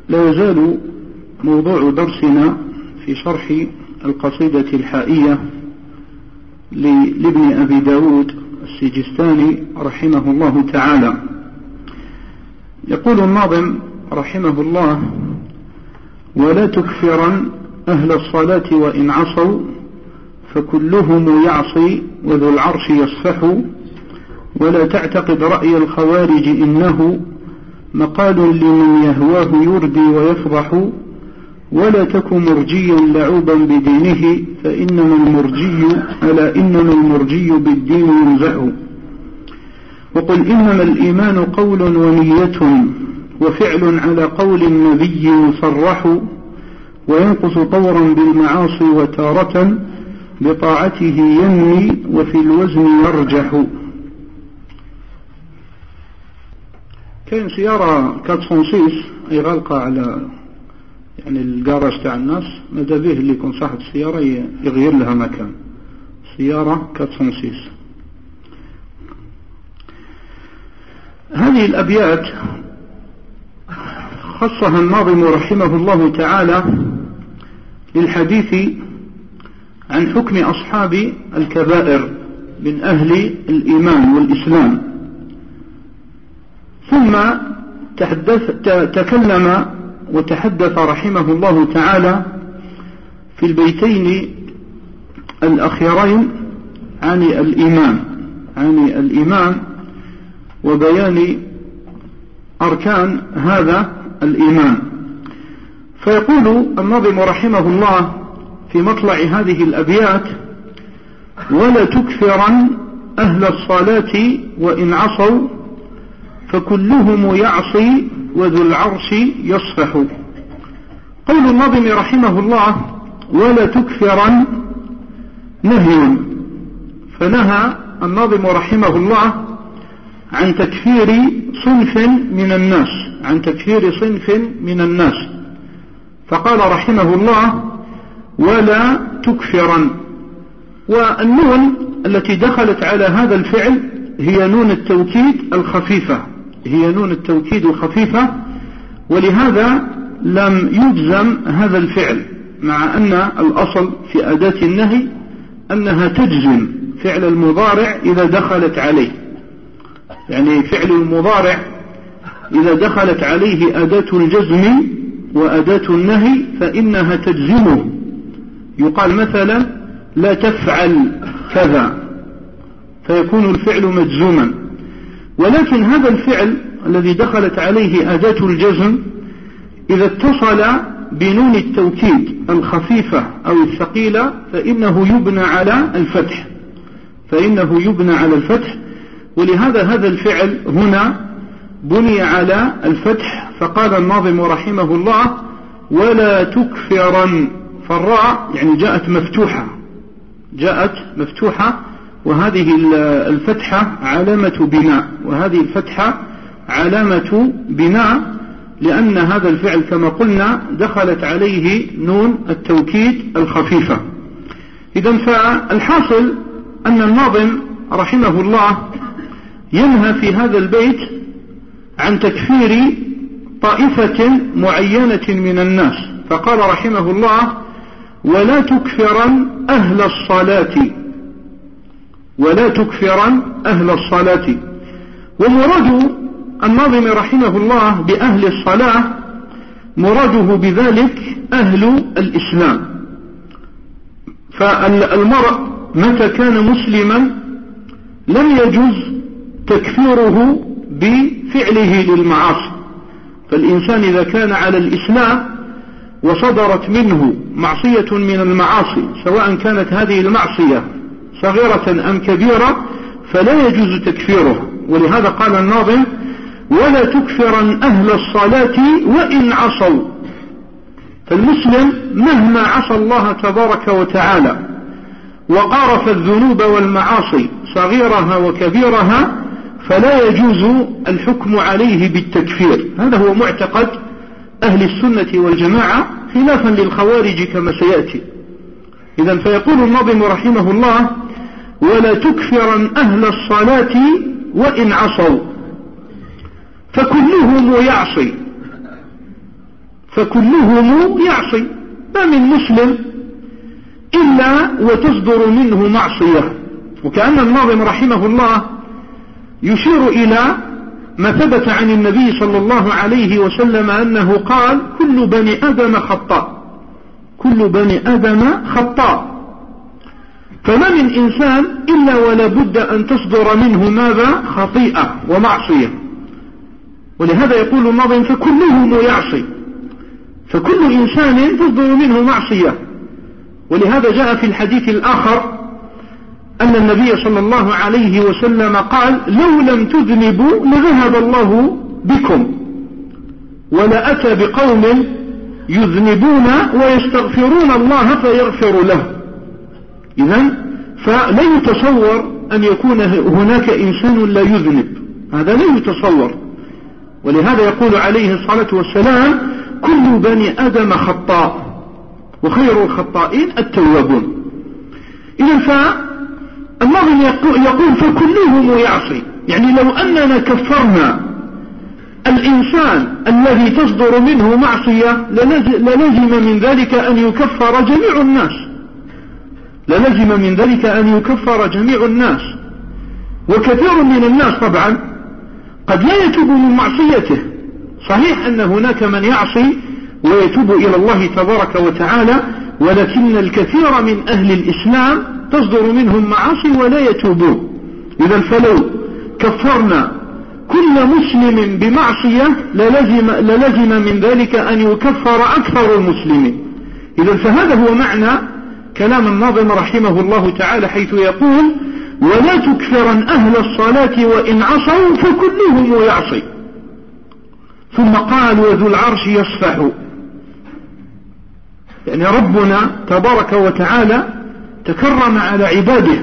لا يزال موضوع درسنا في شرح القصيدة الحائية لابن أبي داود السجستاني رحمه الله تعالى. يقول الناظم رحمه الله: ولا تكفرن أهل الصلاة وإن عصوا فكلهم يعصي وذو العرش يصفح، ولا تعتقد رأي الخوارج إنه مقال لمن يهواه يردي ويفضح، ولا تك مرجيا لعوبا بدينه إنما المرجي بالدين ينزع، وقل إنما الإيمان قول ونية وفعل على قول النبي مصرح، وينقص طورا بالمعاصي وتارة بطاعته ينمي وفي الوزن يرجح. كاين سيارة 406 أي غالقة على يعني الجراج تاع الناس، ماذا به اللي يكون صاحب السيارة يغير لها مكان. سيارة 406. هذه الأبيات خصها الناظم رحمه الله تعالى للحديث عن حكم أصحاب الكبائر من أهل الإيمان والإسلام، ثم تكلم وتحدث رحمه الله تعالى في البيتين الأخيرين عن الإيمان وبيان أركان هذا الإيمان. فيقول الناظم رحمه الله في مطلع هذه الأبيات: ولا تكفرن أهل الصلاة وإن عصوا فكلهم يعصي وذو العرش يصفح. قول الناظم رحمه الله ولا تكفرن نهي، فنهى الناظم رحمه الله عن تكفير صنف من الناس، فقال رحمه الله ولا تكفرن. والنون التي دخلت على هذا الفعل هي نون التوكيد الخفيفة، ولهذا لم يجزم هذا الفعل، مع أن الأصل في أداة النهي أنها تجزم فعل المضارع إذا دخلت عليه، يعني فعل المضارع إذا دخلت عليه أداة الجزم وأداة النهي فإنها تجزمه. يقال مثلا لا تفعل كذا، فيكون الفعل مجزوما. ولكن هذا الفعل الذي دخلت عليه أداة الجزم إذا اتصل بنون التوكيد الخفيفة أو الثقيلة فإنه يبنى على الفتح، ولهذا هذا الفعل هنا بني على الفتح. فقال الناظم رحمه الله ولا تكفرن، فالراء يعني جاءت مفتوحة، وهذه الفتحة علامة بناء، لأن هذا الفعل كما قلنا دخلت عليه نون التوكيد الخفيفة. إذن فالحاصل أن الناظم رحمه الله ينهى في هذا البيت عن تكفير طائفة معينة من الناس، فقال رحمه الله ولا تكفرن أهل الصلاة. ومراد الناظم رحمه الله بأهل الصلاة مراده بذلك أهل الإسلام. فالمرء متى كان مسلما لم يجوز تكفيره بفعله للمعاصي، فالإنسان إذا كان على الإسلام وصدرت منه معصية من المعاصي سواء كانت هذه المعصية صغيرة أم كبيرة فلا يجوز تكفيره. ولهذا قال الناظم ولا تكفرن أهل الصلاة وإن عصوا. فالمسلم مهما عصى الله تبارك وتعالى وقارف الذنوب والمعاصي صغيرها وكبيرها فلا يجوز الحكم عليه بالتكفير. هذا هو معتقد أهل السنة والجماعة خلافا للخوارج كما سيأتي. إذن فيقول الناظم رحمه الله ولا تكفرن أهل الصلاة وإن عصوا فكلهم يعصي. فكلهم يعصي، ما من مسلم إلا وتصدر منه معصية. وكأن الناظم رحمه الله يشير إلى ما ثبت عن النبي صلى الله عليه وسلم أنه قال: كل بني آدم خطاء، كل بني آدم خطاء، فما من إنسان إلا ولا بد أن تصدر منه ماذا؟ خطيئة ومعصية. ولهذا يقول الناظم: فكلهم يعصي، فكل إنسان تصدر منه معصية. ولهذا جاء في الحديث الآخر أن النبي صلى الله عليه وسلم قال: لو لم تذنبوا لذهب الله بكم ولأتى بقوم يذنبون ويستغفرون الله فيغفر له. إذن فلا يتصور أن يكون هناك إنسان لا يذنب، هذا لا يتصور. ولهذا يقول عليه الصلاة والسلام: كل بني آدم خطاء وخير الخطائين التوابون. إذن فالناظم يقول: فكلهم يعصي، يعني لو أننا كفرنا الإنسان الذي تصدر منه معصية للزم من ذلك أن يكفر جميع الناس، للزم من ذلك أن يكفر جميع الناس. وكثير من الناس طبعا قد لا يتوب من معصيته. صحيح أن هناك من يعصي ويتوب إلى الله تبارك وتعالى، ولكن الكثير من أهل الإسلام تصدر منهم معاصي ولا يتوبون. إذا فلو كفرنا كل مسلم بمعصية للزم من ذلك أن يكفر أكثر المسلمين. إذا فهذا هو معنى كلام الناظم رحمه الله تعالى، حيث يقول: ولا تكفرن أهل الصلاة وإن عصوا فكلهم يعصي. ثم قال: وذو العرش يصفح، يعني ربنا تبارك وتعالى تكرم على عباده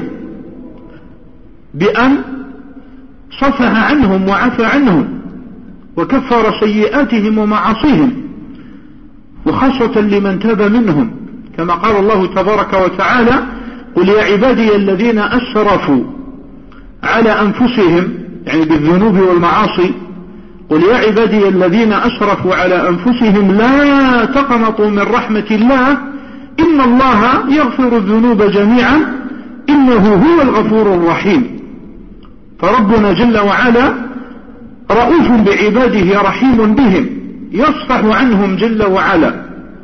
بأن صفح عنهم وعفى عنهم وكفر سيئاتهم ومعاصيهم، وخاصة لمن تاب منهم، كما قال الله تبارك وتعالى: قل يا عبادي الذين أسرفوا على أنفسهم، يعني بالذنوب والمعاصي، قل يا عبادي الذين أسرفوا على أنفسهم لا تقنطوا من رحمة الله إن الله يغفر الذنوب جميعا إنه هو الغفور الرحيم. فربنا جل وعلا رؤوف بعباده رحيم بهم، يصفح عنهم جل وعلا.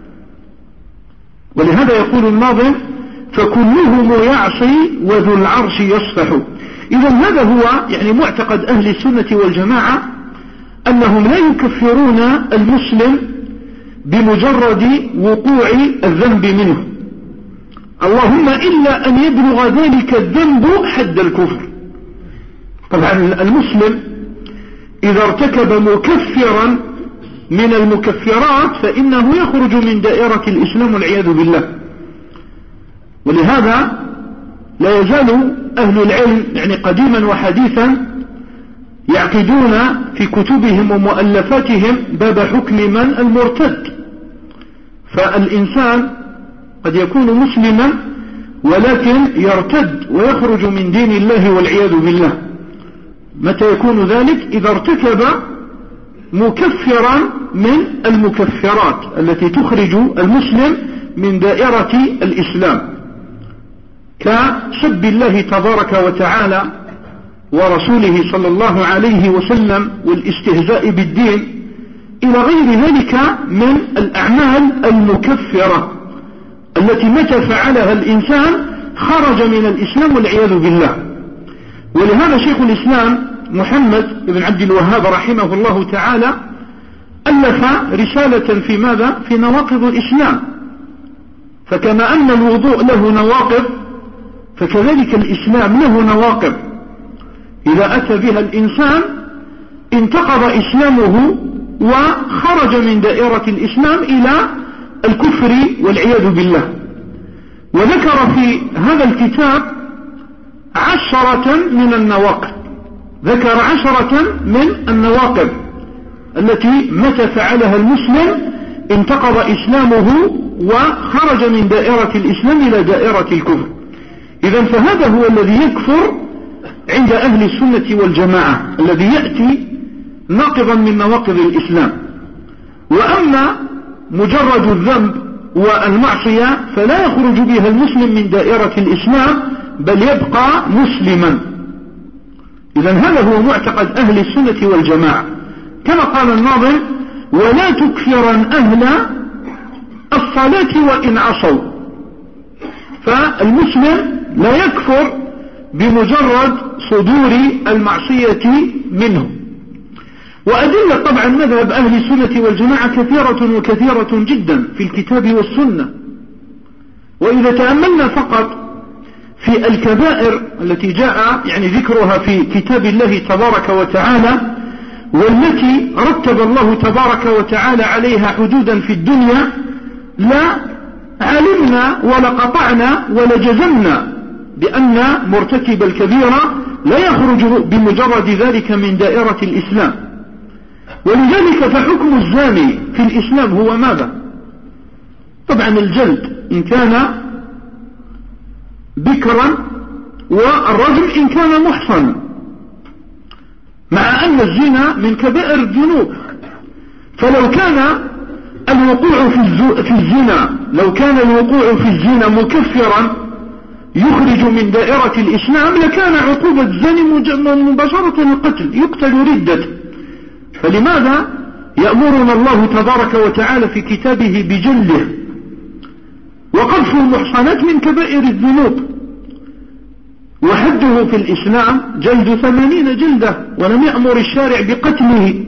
ولهذا يقول الناظم: فكلهم يعصي وذو العرش يصفح. إذا هذا هو يعني معتقد أهل السنة والجماعة، أنهم لا يكفرون المسلم بمجرد وقوع الذنب منه، اللهم إلا أن يبلغ ذلك الذنب حد الكفر. طبعا المسلم إذا ارتكب مكفرا من المكفرات فإنه يخرج من دائرة الإسلام والعياذ بالله. ولهذا لا يزال أهل العلم يعني قديما وحديثا يعقدون في كتبهم ومؤلفاتهم باب حكم من المرتد. فالإنسان قد يكون مسلما ولكن يرتد ويخرج من دين الله والعياذ بالله. متى يكون ذلك؟ إذا ارتكب مكفرا من المكفرات التي تخرج المسلم من دائرة الإسلام، كسب الله تبارك وتعالى ورسوله صلى الله عليه وسلم والاستهزاء بالدين إلى غير ذلك من الأعمال المكفرة التي متى فعلها الإنسان خرج من الإسلام والعياذ بالله. ولهذا شيخ الإسلام محمد بن عبد الوهاب رحمه الله تعالى ألف رسالة في ماذا؟ في نواقض الإسلام. فكما أن الوضوء له نواقض فكذلك الإسلام له نواقض، إذا أتى بها الإنسان انتقض إسلامه وخرج من دائرة الإسلام إلى الكفر والعياذ بالله. وذكر في هذا الكتاب 10 من النواقض، ذكر 10 من النواقض التي متى فعلها المسلم انتقض إسلامه وخرج من دائرة الإسلام إلى دائرة الكفر. إذن فهذا هو الذي يكفر عند أهل السنة والجماعة، الذي يأتي ناقضا من نواقض الإسلام. وأما مجرد الذنب والمعصية فلا يخرج بها المسلم من دائرة الإسلام بل يبقى مسلما. إذن هذا هو معتقد أهل السنة والجماعة، كما قال الناظم: ولا تكفرن أهل الصلاة وإن عصوا. فالمسلم لا يكفر بمجرد صدور المعصية منه. وأدلة طبعا مذهب أهل السنة والجماعة كثيرة جدا في الكتاب والسنة. وإذا تأملنا فقط في الكبائر التي جاء ذكرها في كتاب الله تبارك وتعالى، والتي رتب الله تبارك وتعالى عليها حدودا في الدنيا، لا علمنا ولا قطعنا ولا جزمنا بأن مرتكب الكبيرة لا يخرج بمجرد ذلك من دائرة الإسلام. ولذلك فحكم الزاني في الإسلام هو ماذا؟ طبعا الجلد إن كان بكرا، والرجم إن كان محصنا، مع أن الزنا من كبائر الذنوب. فلو كان الوقوع في الزنا مكفرا يخرج من دائرة الإسلام لكان عقوبة الزاني مباشرة القتل، يقتل ردة. فلماذا يأمرنا الله تبارك وتعالى في كتابه بجلده؟ وقذف المحصنات من كبائر الذنوب، وحده في الإسلام جلد 80 جلدة، ولم يأمر الشارع بقتله.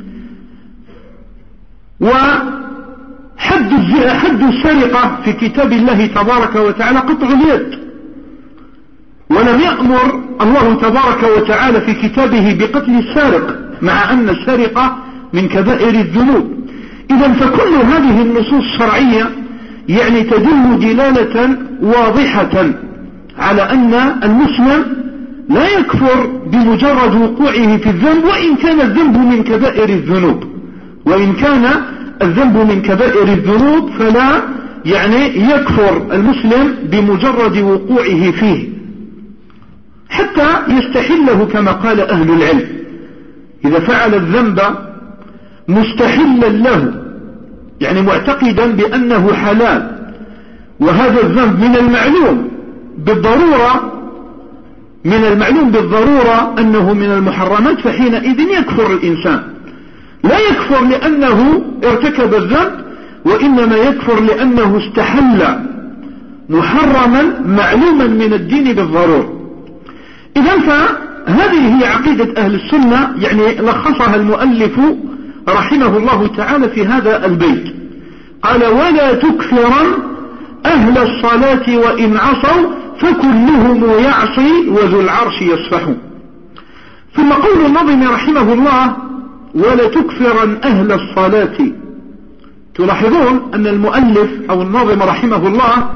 وحد السرقة في كتاب الله تبارك وتعالى قطع اليد، ولم يأمر الله تبارك وتعالى في كتابه بقتل السارق، مع أن السرقة من كبائر الذنوب. إذن فكل هذه النصوص الشرعية تدل دلالة واضحة على أن المسلم لا يكفر بمجرد وقوعه في الذنب، وإن كان الذنب من كبائر الذنوب فلا يكفر المسلم بمجرد وقوعه فيه، حتى يستحله كما قال أهل العلم. إذا فعل الذنب مستحلا له، معتقدا بأنه حلال، وهذا الذنب من المعلوم بالضرورة أنه من المحرمات، فحينئذ يكفر الإنسان. لا يكفر لأنه ارتكب الذنب، وإنما يكفر لأنه استحل محرما معلوما من الدين بالضرورة. إذن فهذه هي عقيدة أهل السنة، لخصها المؤلف رحمه الله تعالى في هذا البيت. قال: ولا تكفرن أهل الصلاة وإن عصوا فكلهم يعصي وذو العرش يصفح. ثم قول الناظم رحمه الله: ولا تكفرن أهل الصلاة. تلاحظون أن المؤلف أو الناظم رحمه الله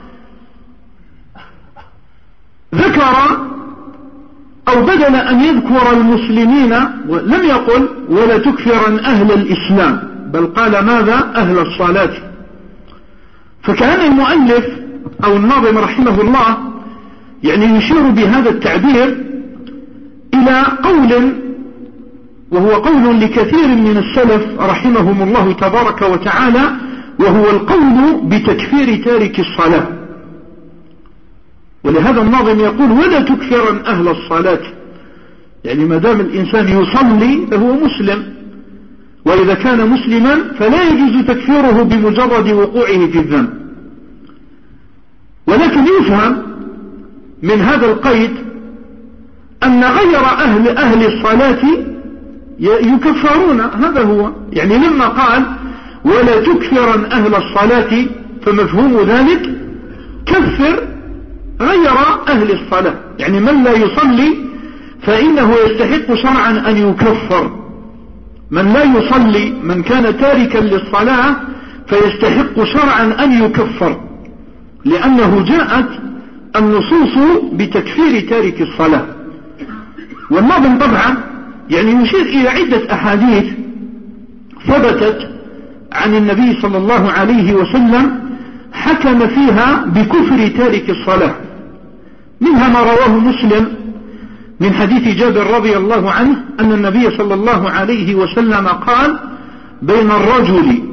ذكر أو بدل أن يذكر المسلمين لم يقل ولا تكفرن أهل الإسلام، بل قال ماذا؟ أهل الصلاة. فكان المؤلف أو الناظم رحمه الله يشير بهذا التعبير إلى قول، وهو قول لكثير من السلف رحمهم الله تبارك وتعالى، وهو القول بتكفير تارك الصلاة. ولهذا الناظم يقول: ولا تكفرن أهل الصلاة، ما دام الإنسان يصلي فهو مسلم، وإذا كان مسلما فلا يجوز تكفيره بمجرد وقوعه في الذنب. ولكن يفهم من هذا القيد أن غير أهل الصلاة يكفرون. هذا هو لما قال ولا تكفرن أهل الصلاة، فمفهوم ذلك كفر غير أهل الصلاة، من لا يصلي فإنه يستحق شرعا أن يكفر. من لا يصلي، من كان تاركا للصلاة، فيستحق شرعا أن يكفر، لأنه جاءت النصوص بتكفير تارك الصلاة. والناظم طبعا يشير إلى عدة أحاديث ثبتت عن النبي صلى الله عليه وسلم حكم فيها بكفر تارك الصلاة. منها ما رواه مسلم من حديث جابر رضي الله عنه أن النبي صلى الله عليه وسلم قال: بين الرجل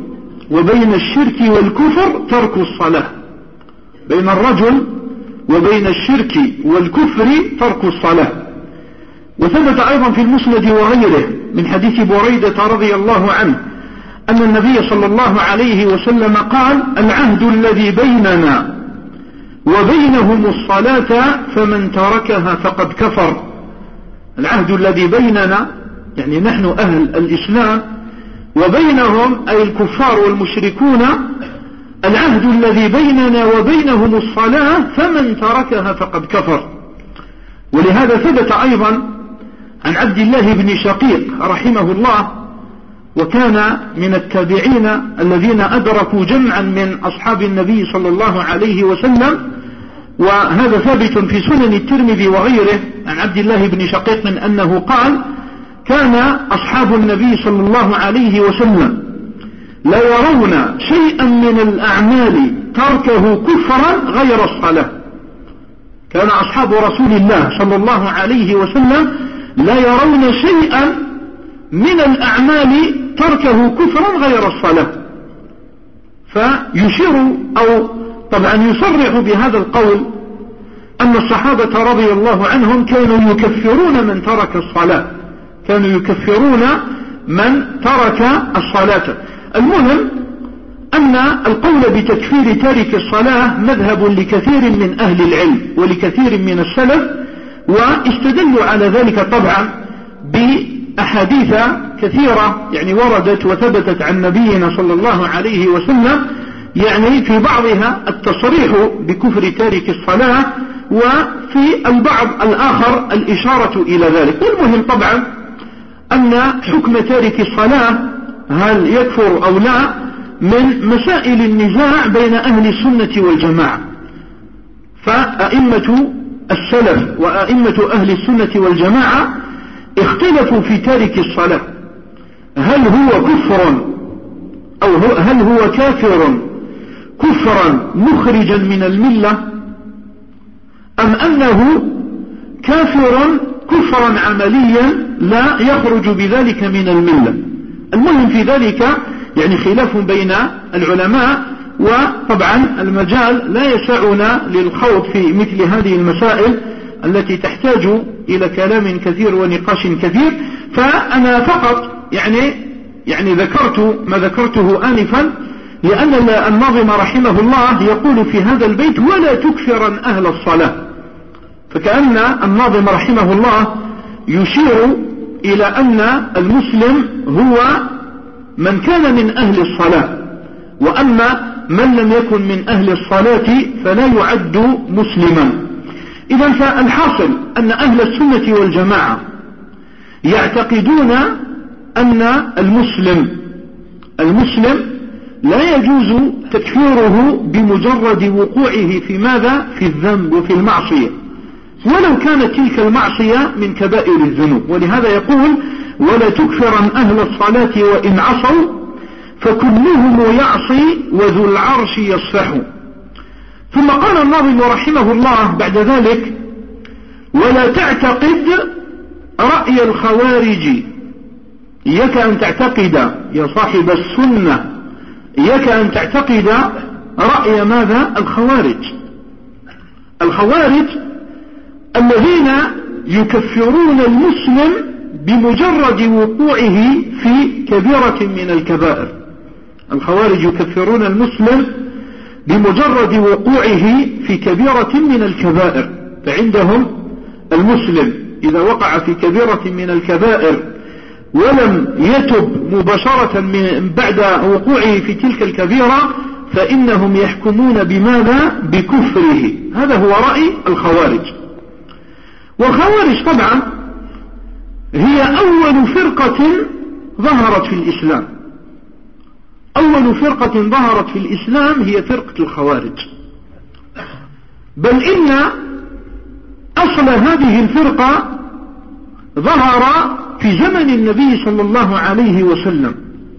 وبين الشرك والكفر ترك الصلاة، بين الرجل وبين الشرك والكفر ترك الصلاة. وثبت أيضا في المسند وغيره من حديث بريدة رضي الله عنه أن النبي صلى الله عليه وسلم قال: العهد الذي بيننا وبينهم الصلاة فمن تركها فقد كفر. العهد الذي بيننا يعني نحن أهل الإسلام، وبينهم أي الكفار والمشركون العهد الذي بيننا وبينهم الصلاة فمن تركها فقد كفر. ولهذا ثبت أيضا عن عبد الله بن شقيق رحمه الله، وكان من التابعين الذين أدركوا جمعا من أصحاب النبي صلى الله عليه وسلم، وهذا ثابت في سنن الترمذي وغيره عن عبد الله بن شقيق من أنه قال: كان أصحاب النبي صلى الله عليه وسلم لا يرون شيئا من الأعمال تركه كفرا غير الصلاة. كان أصحاب رسول الله صلى الله عليه وسلم لا يرون شيئا من الأعمال تركه كفرا غير الصلاة. فيشير أو طبعا يصرح بهذا القول أن الصحابة رضي الله عنهم كانوا يكفرون من ترك الصلاة، كانوا يكفرون من ترك الصلاة. المهم أن القول بتكفير تارك الصلاة مذهب لكثير من أهل العلم ولكثير من السلف، واستدلوا على ذلك طبعا بأحاديث كثيرة يعني وردت وثبتت عن نبينا صلى الله عليه وسلم، يعني في بعضها التصريح بكفر تارك الصلاة، وفي البعض الآخر الإشارة إلى ذلك. والمهم طبعا أن حكم تارك الصلاة هل يكفر أو لا من مسائل النزاع بين أهل السنة والجماعة. فأئمة السلف وأئمة أهل السنة والجماعة اختلفوا في تارك الصلاة، هل هو كفر أو هل هو كافر كفرا مخرجا من الملة، أم أنه كافر كفرا عمليا لا يخرج بذلك من الملة. المهم في ذلك يعني خلاف بين العلماء، وطبعا المجال لا يسعنا للخوض في مثل هذه المسائل التي تحتاج إلى كلام كثير ونقاش كثير. فأنا فقط يعني ذكرت ما ذكرته آنفا، لأن الناظم رحمه الله يقول في هذا البيت: ولا تكفرا أهل الصلاة. فكأن الناظم رحمه الله يشير إلى أن المسلم هو من كان من أهل الصلاة، وأما من لم يكن من أهل الصلاة فلا يعد مسلما. إذا فالحاصل أن أهل السنة والجماعة يعتقدون أن المسلم لا يجوز تكفيره بمجرد وقوعه في ماذا؟ في الذنب وفي المعصية، ولو كانت تلك المعصية من كبائر الذنوب. ولهذا يقول: ولا تكفرا أهل الصلاة وإن عصوا فكلهم يعصي وذو العرش يصفح. ثم قال الناظم رحمه الله بعد ذلك: ولا تعتقد رأي الخوارج. إياك أن تعتقد يا صاحب السنة، إياك أن تعتقد رأي ماذا؟ الخوارج الذين يكفرون المسلم بمجرد وقوعه في كبيرة من الكبائر. الخوارج يكفرون المسلم بمجرد وقوعه في كبيرة من الكبائر. فعندهم المسلم إذا وقع في كبيرة من الكبائر ولم يتب مباشرة من بعد وقوعه في تلك الكبيرة فإنهم يحكمون بماذا؟ بكفره. هذا هو رأي الخوارج. والخوارج طبعا هي أول فرقة ظهرت في الإسلام. أول فرقة ظهرت في الإسلام هي فرقة الخوارج، بل إن أصل هذه الفرقة ظهر في زمن النبي صلى الله عليه وسلم.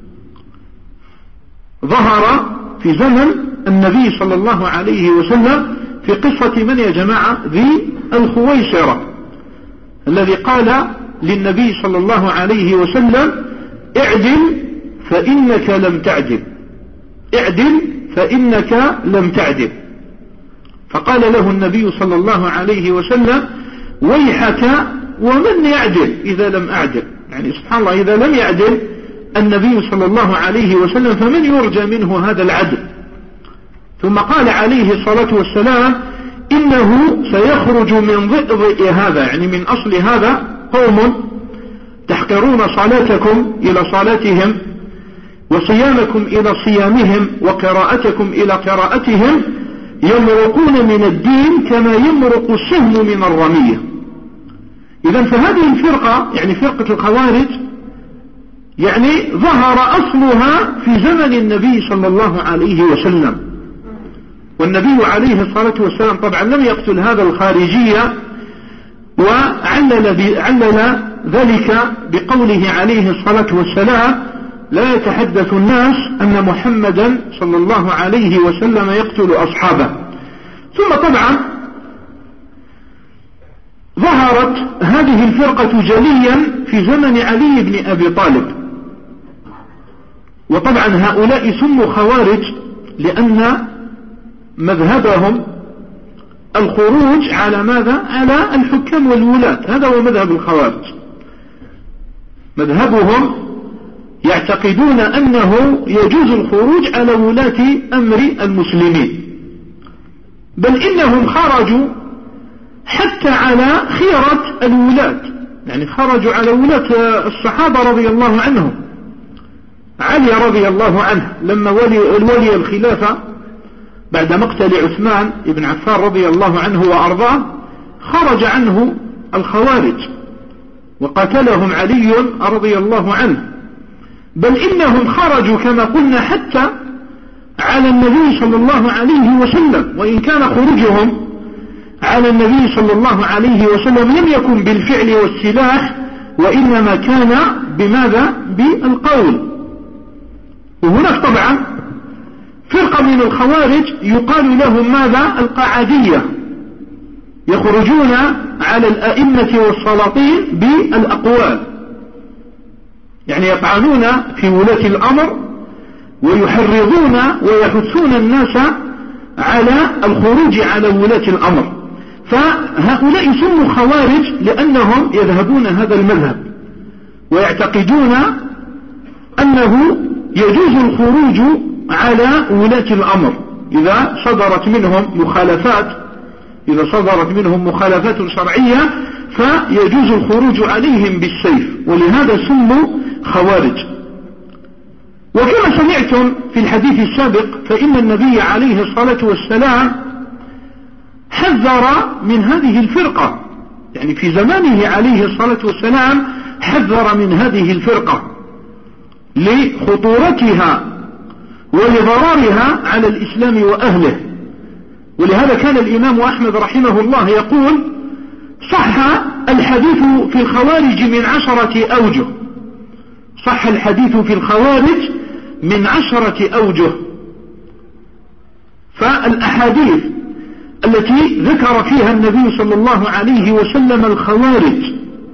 ظهر في زمن النبي صلى الله عليه وسلم في قصة من يا جماعة؟ ذي الخويصرة الذي قال للنبي صلى الله عليه وسلم: اعدل فإنك لم تعدل. اعدل فإنك لم تعدل. فقال له النبي صلى الله عليه وسلم ويحك ومن يعدل إذا لم أعدل. يعني سبحان الله، إذا لم يعدل النبي صلى الله عليه وسلم فمن يرجى منه هذا العدل؟ ثم قال عليه الصلاة والسلام إنه سيخرج من ضئضئ هذا، يعني من أصل هذا، قوم تحقرون صلاتكم إلى صلاتهم وصيامكم إلى صيامهم وقراءتكم إلى قراءتهم، يمرقون من الدين كما يمرق السهم من الرمية. إذن فهذه الفرقة، يعني فرقة الخوارج، يعني ظهر أصلها في زمن النبي صلى الله عليه وسلم. والنبي عليه الصلاة والسلام طبعا لم يقتل هذا الخارجية، وعلل ذلك بقوله عليه الصلاة والسلام لا يتحدث الناس أن محمدا صلى الله عليه وسلم يقتل أصحابه. ثم طبعا ظهرت هذه الفرقة جليا في زمن علي بن أبي طالب. وطبعا هؤلاء سموا خوارج لأن مذهبهم الخروج على ماذا؟ على الحكام والولاة. هذا هو مذهب الخوارج. مذهبهم يعتقدون أنه يجوز الخروج على ولاة أمر المسلمين، بل إنهم خرجوا حتى على خيرة الولاة، يعني خرجوا على ولاة الصحابة رضي الله عنهم. علي رضي الله عنه لما ولي الخلافة بعد مقتل عثمان بن عفان رضي الله عنه وأرضاه، خرج عنه الخوارج وقتلهم علي رضي الله عنه، بل إنهم خرجوا كما قلنا حتى على النبي صلى الله عليه وسلم، وإن كان خروجهم على النبي صلى الله عليه وسلم لم يكن بالفعل والسلاح، وإنما كان بماذا؟ بالقول. وهناك طبعا فرقة من الخوارج يقال لهم ماذا؟ القعدية، يخرجون على الأئمة والسلاطين بالأقوال، يعني يطعنون في ولاة الأمر ويحرضون ويحثون الناس على الخروج على ولاة الأمر. فهؤلاء سموا خوارج لأنهم يذهبون هذا المذهب ويعتقدون أنه يجوز الخروج على ولاة الأمر إذا صدرت منهم مخالفات شرعية، فيجوز الخروج عليهم بالسيف، ولهذا سموا خوارج. وكما سمعتم في الحديث السابق فإن النبي عليه الصلاة والسلام حذر من هذه الفرقة، يعني في زمانه عليه الصلاة والسلام حذر من هذه الفرقة لخطورتها ولضررها على الإسلام وأهله. ولهذا كان الإمام أحمد رحمه الله يقول صح الحديث في الخوارج من 10 أوجه، صح الحديث في الخوارج من 10 أوجه. فالأحاديث التي ذكر فيها النبي صلى الله عليه وسلم الخوارج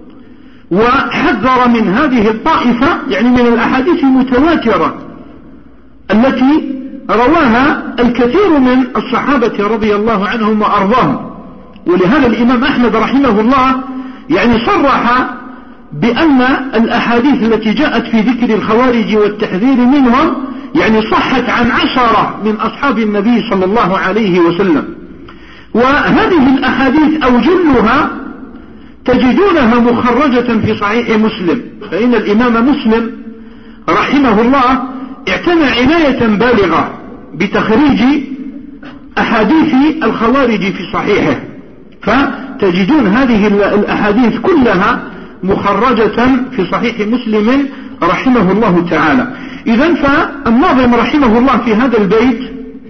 وحذر من هذه الطائفة، يعني من الأحاديث المتواترة التي رواها الكثير من الصحابة رضي الله عنهم وأرضاهم. ولهذا الإمام أحمد رحمه الله يعني صرح بأن الأحاديث التي جاءت في ذكر الخوارج والتحذير منهم يعني صحت عن 10 من أصحاب النبي صلى الله عليه وسلم. وهذه الأحاديث أو جلها تجدونها مخرجة في صحيح مسلم، فإن الإمام مسلم رحمه الله اعتنى عناية بالغة بتخريج أحاديث الخوارج في صحيحه، فتجدون هذه الأحاديث كلها مخرجة في صحيح مسلم رحمه الله تعالى. إذن فالناظم رحمه الله في هذا البيت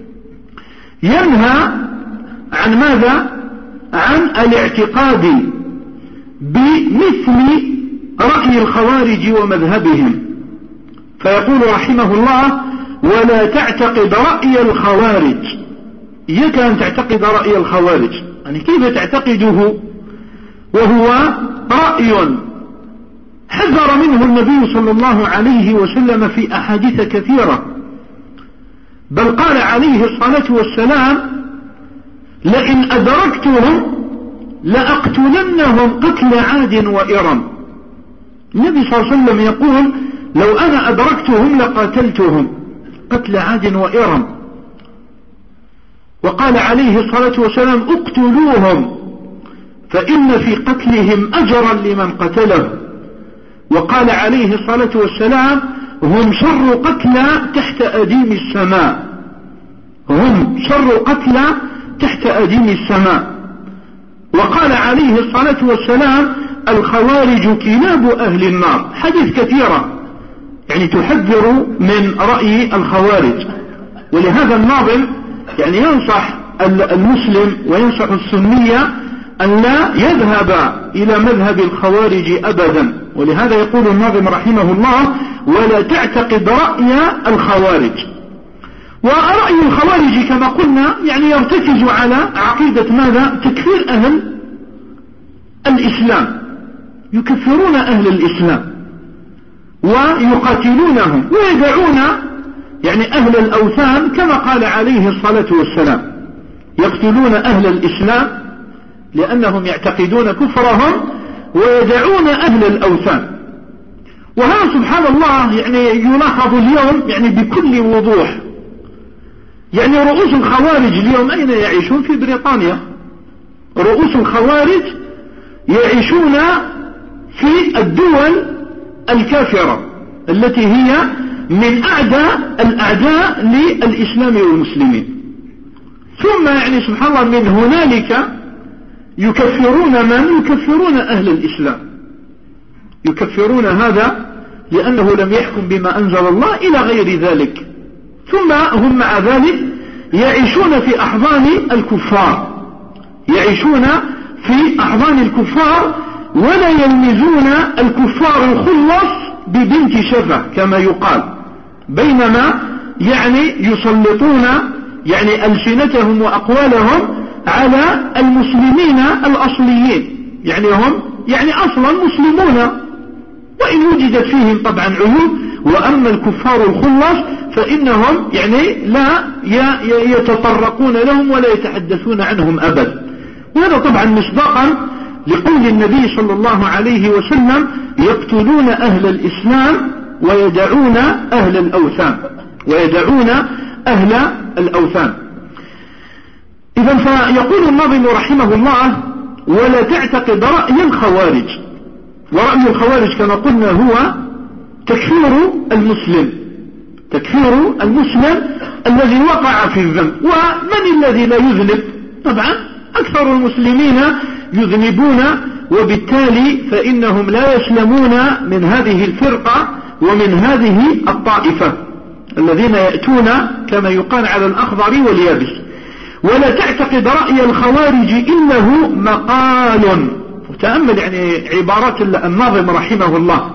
ينهى عن ماذا؟ عن الاعتقاد بمثل رأي الخوارج ومذهبهم، فيقول رحمه الله ولا تعتقد رأي الخوارج. إياك أن تعتقد رأي الخوارج، يعني كيف تعتقده وهو رأي حذر منه النبي صلى الله عليه وسلم في أحاديث كثيرة، بل قال عليه الصلاة والسلام لئن أدركتهم لأقتلنهم قتل عاد وإرم. النبي صلى الله عليه وسلم يقول لو أنا أدركتهم لقاتلتهم قتل عاد وإرم. وقال عليه الصلاة والسلام اقتلوهم فإن في قتلهم أجرا لمن قتله. وقال عليه الصلاة والسلام هم شر قتلى تحت أديم السماء، هم شر قتلى تحت أديم السماء. وقال عليه الصلاة والسلام الخوارج كلاب أهل النار. حديث كثيرة يعني تحذر من رأي الخوارج. ولهذا الناظم يعني ينصح المسلم وينصح السنية أن لا يذهب إلى مذهب الخوارج أبدا. ولهذا يقول الناظم رحمه الله ولا تعتقد رأي الخوارج. ورأي الخوارج كما قلنا يعني يرتكز على عقيدة ماذا؟ تكفير أهل الإسلام، يكفرون أهل الإسلام ويقاتلونهم ويدعون يعني أهل الأوثان كما قال عليه الصلاة والسلام يقتلون أهل الإسلام لأنهم يعتقدون كفرهم ويدعون أهل الأوثان. وهذا سبحان الله يعني يلاحظ اليوم يعني بكل وضوح. يعني رؤوس الخوارج اليوم أين يعيشون؟ في بريطانيا. رؤوس الخوارج يعيشون في الدول الكافرة التي هي من أعداء الأعداء للإسلام والمسلمين. ثم يعني سبحان الله من هنالك يكفرون من؟ يكفرون أهل الإسلام، يكفرون هذا لأنه لم يحكم بما أنزل الله إلى غير ذلك. ثم هم مع ذلك يعيشون في أحضان الكفار، يعيشون في أحضان الكفار ولا يلمزون الكفار الخلص ببنت شفة كما يقال، بينما يعني يسلطون يعني ألسنتهم وأقوالهم على المسلمين الأصليين. يعني هم يعني أصلا مسلمون وإن وجدت فيهم طبعا عيوب. وأما الكفار الخلص فإنهم يعني لا يتطرقون لهم ولا يتحدثون عنهم أبدا. وهذا طبعا مصداقا لقول النبي صلى الله عليه وسلم يقتلون أهل الإسلام ويدعون أهل الأوثان، ويدعون أهل الأوثان. إذن فيقول الناظم رحمه الله ولا تعتقد رأي الخوارج. ورأي الخوارج كما قلنا هو تكفير المسلم، تكفير المسلم الذي وقع في الذنب. ومن الذي لا يذنب؟ طبعا أكثر المسلمين يذنبون، وبالتالي فإنهم لا يسلمون من هذه الفرقة ومن هذه الطائفة الذين يأتون كما يقال على الأخضر واليابس. ولا تعتقد رأي الخوارج إنه مقال. وتأمل يعني عبارات الناظم رحمه الله،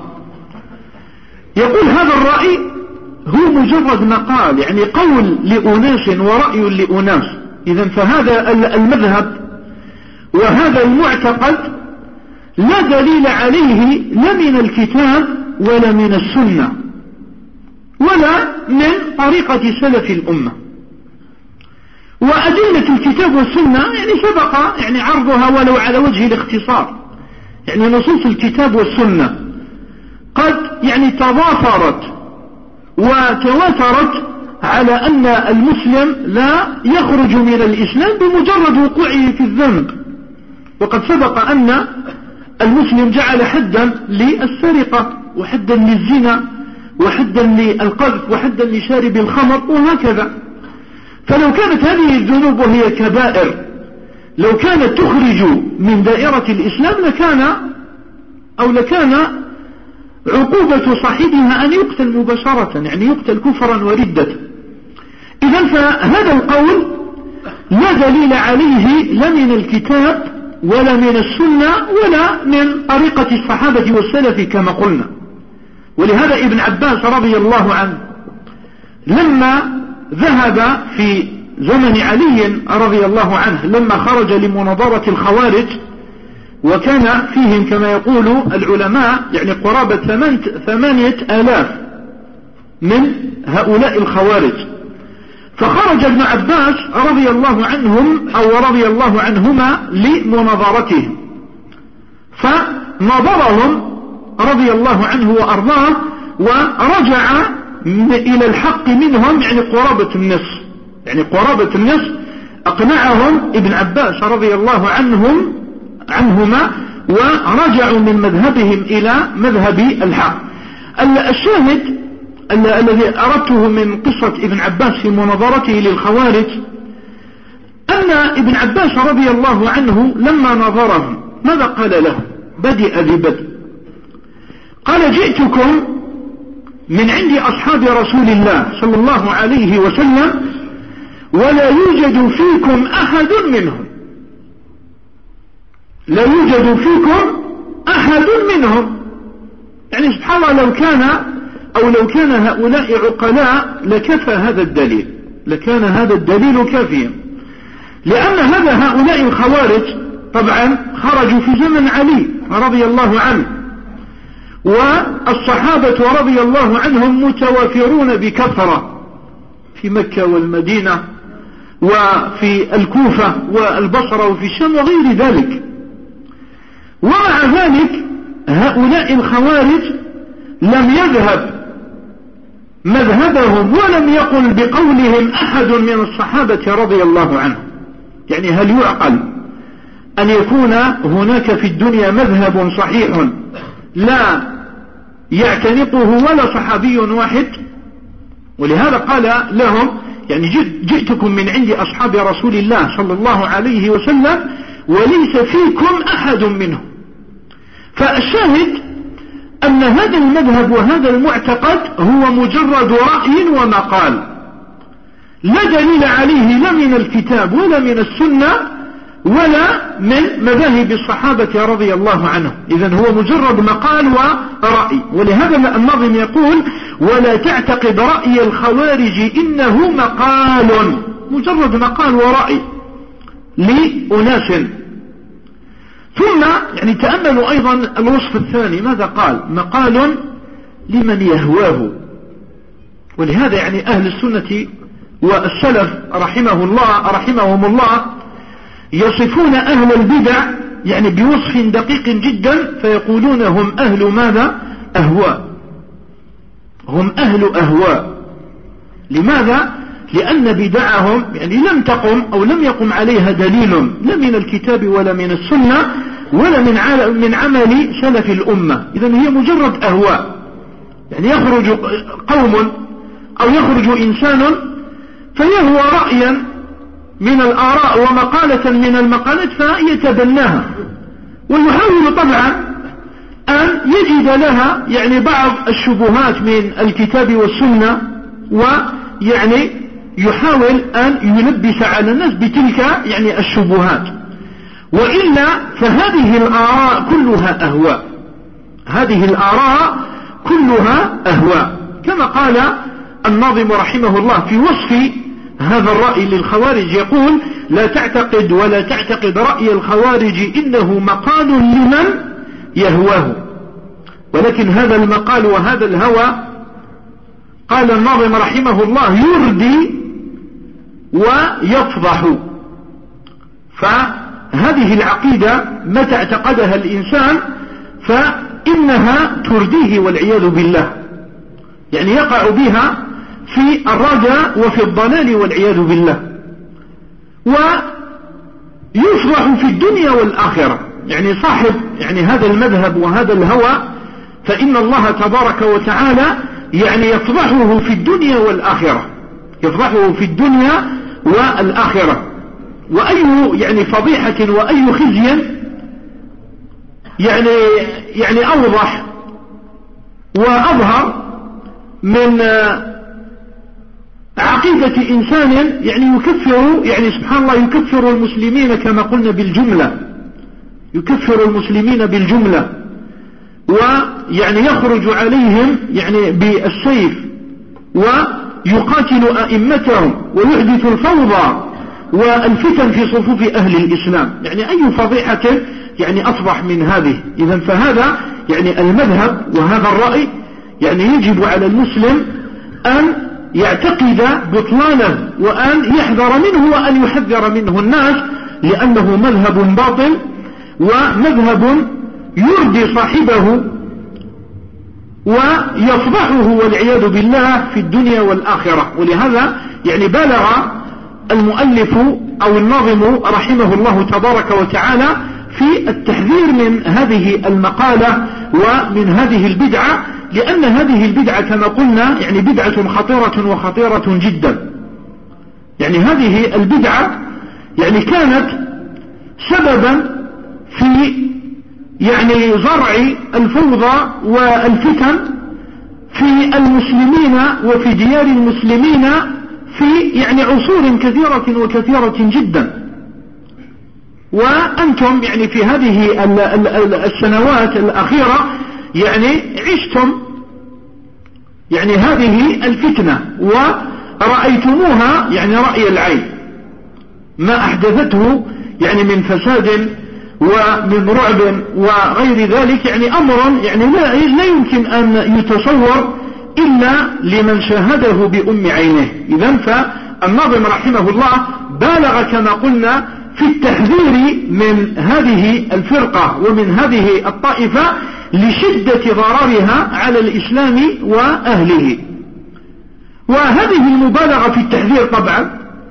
يقول هذا الرأي هو مجرد مقال، يعني قول لأناس ورأي لأناس. إذن فهذا المذهب وهذا المعتقد لا دليل عليه لا من الكتاب ولا من السنة ولا من طريقة سلف الأمة. وأدلة الكتاب والسنة يعني سبق يعني عرضها ولو على وجه الاختصار. يعني نصوص الكتاب والسنة قد يعني تضافرت وتواترت على أن المسلم لا يخرج من الإسلام بمجرد وقوعه في الذنب. وقد سبق أن المسلم جعل حدا للسرقة وحدا للزنا وحدا للقذف وحدا لشارب الخمر وهكذا. فلو كانت هذه الذنوب وهي كبائر لو كانت تخرج من دائرة الإسلام لكان عقوبة صاحبها أن يقتل مباشرة، يعني يقتل كفرا وردة. إذن فهذا القول لا دليل عليه لا من الكتاب ولا من السنة ولا من طريقة الصحابة والسلف كما قلنا. ولهذا ابن عباس رضي الله عنه لما ذهب في زمن علي رضي الله عنه لما خرج لمناظرة الخوارج، وكان فيهم كما يقول العلماء يعني قرابة 8,000 من هؤلاء الخوارج، فخرج ابن عباس رضي الله عنهم أو رضي الله عنهما لمناظرتهم، فنظرهم رضي الله عنه وأرضاه ورجع إلى الحق منهم، يعني قرابة النصف أقنعهم ابن عباس رضي الله عنهما ورجعوا من مذهبهم إلى مذهب الحق. الشاهد الذي أردته من قصة ابن عباس في مناظرته للخوارج أن ابن عباس رضي الله عنه لما ناظرهم ماذا قال لهم؟ بدأ ببدء، قال: جئتكم من عند أصحاب رسول الله صلى الله عليه وسلم ولا يوجد فيكم أحد منهم، لا يوجد فيكم أحد منهم. يعني سبحان الله، لو كان هؤلاء عقلاء لكفى هذا الدليل، لكان هذا الدليل كافيا، لأن هؤلاء الخوارج طبعا خرجوا في زمن علي رضي الله عنه، والصحابة رضي الله عنهم متوافرون بكثرة في مكة والمدينة وفي الكوفة والبصرة وفي الشام وغير ذلك. ومع ذلك هؤلاء الخوارج لم يذهب مذهبهم ولم يقل بقولهم أحد من الصحابة رضي الله عنهم. يعني هل يعقل أن يكون هناك في الدنيا مذهب صحيح لا يعتنقه ولا صحابي واحد؟ ولهذا قال لهم: يعني جئتكم من عند أصحاب رسول الله صلى الله عليه وسلم وليس فيكم أحد منهم. فالشاهد أن هذا المذهب وهذا المعتقد هو مجرد رأي ومقال، لا دليل عليه لا من الكتاب ولا من السنة ولا من مذاهب الصحابة رضي الله عنهم. إذن هو مجرد مقال ورأي. ولهذا الناظم يقول: ولا تعتقد رأي الخوارج إنه مقال، مجرد مقال ورأي لأناس. ثم يعني تأملوا أيضا الوصف الثاني ماذا قال؟ مقال لمن يهواه. ولهذا يعني أهل السنة والسلف رحمهم الله يصفون أهل البدع يعني بوصف دقيق جدا، فيقولون هم أهل ماذا؟ أهواء. هم أهل أهواء. لماذا؟ لأن بدعهم يعني لم تقم أو لم يقم عليها دليل لا من الكتاب ولا من السنة ولا من عمل سلف الأمة. إذن هي مجرد أهواء. يعني يخرج قوم أو يخرج إنسان فيهوى رأيا من الآراء ومقالة من المقالات فيتبناها، ويحاول طبعا أن يجد لها يعني بعض الشبهات من الكتاب والسنة، ويعني يحاول أن يلبس على الناس بتلك يعني الشبهات. وإلا فهذه الآراء كلها أهواء، هذه الآراء كلها أهواء، كما قال الناظم رحمه الله في وصف هذا الرأي للخوارج يقول: لا تعتقد ولا تعتقد رأي الخوارج إنه مقال لمن يهواه. ولكن هذا المقال وهذا الهوى قال الناظم رحمه الله يردي ويفضح. فهذه العقيدة متى اعتقدها الإنسان فإنها ترديه والعياذ بالله، يعني يقع بها في الرجاء وفي الضلال والعياذ بالله، ويفضح في الدنيا والآخرة. يعني صاحب يعني هذا المذهب وهذا الهوى فإن الله تبارك وتعالى يعني يفضحه في الدنيا والآخرة، يفضحه في الدنيا والآخرة. وأي يعني فضيحة وأي خزي يعني أوضح وأظهر من عقيدة إنسان يعني يكفر، يعني سبحان الله يكفر المسلمين كما قلنا بالجملة، يكفر المسلمين بالجملة، ويعني يخرج عليهم يعني بالسيف ويقاتل أئمتهم ويحدث الفوضى والفتن في صفوف أهل الإسلام. يعني أي فضيحة يعني أصبح من هذه. إذن فهذا يعني المذهب وهذا الرأي يعني يجب على المسلم أن يعتقد بطلانه وأن يحذر منه وأن يحذر منه الناس، لأنه مذهب باطل ومذهب يردي صاحبه ويفضحه والعياذ بالله في الدنيا والآخرة. ولهذا يعني بالغ المؤلف أو الناظم رحمه الله تبارك وتعالى في التحذير من هذه المقالة ومن هذه البدعة، لأن هذه البدعة كما قلنا يعني بدعة خطيرة وخطيرة جدا. يعني هذه البدعة يعني كانت سببا في يعني زرع الفوضى والفتن في المسلمين وفي ديار المسلمين في يعني عصور كثيرة وكثيرة جدا. وأنتم يعني في هذه السنوات الأخيرة يعني عشتم يعني هذه الفتنة ورأيتموها يعني رأي العين، ما أحدثته يعني من فساد ومن رعب وغير ذلك، يعني أمر يعني لا يمكن أن يتصور إلا لمن شاهده بأم عينه. إذن فالناظم رحمه الله بالغ كما قلنا في التحذير من هذه الفرقة ومن هذه الطائفة لشدة ضررها على الإسلام وأهله. وهذه المبالغة في التحذير طبعا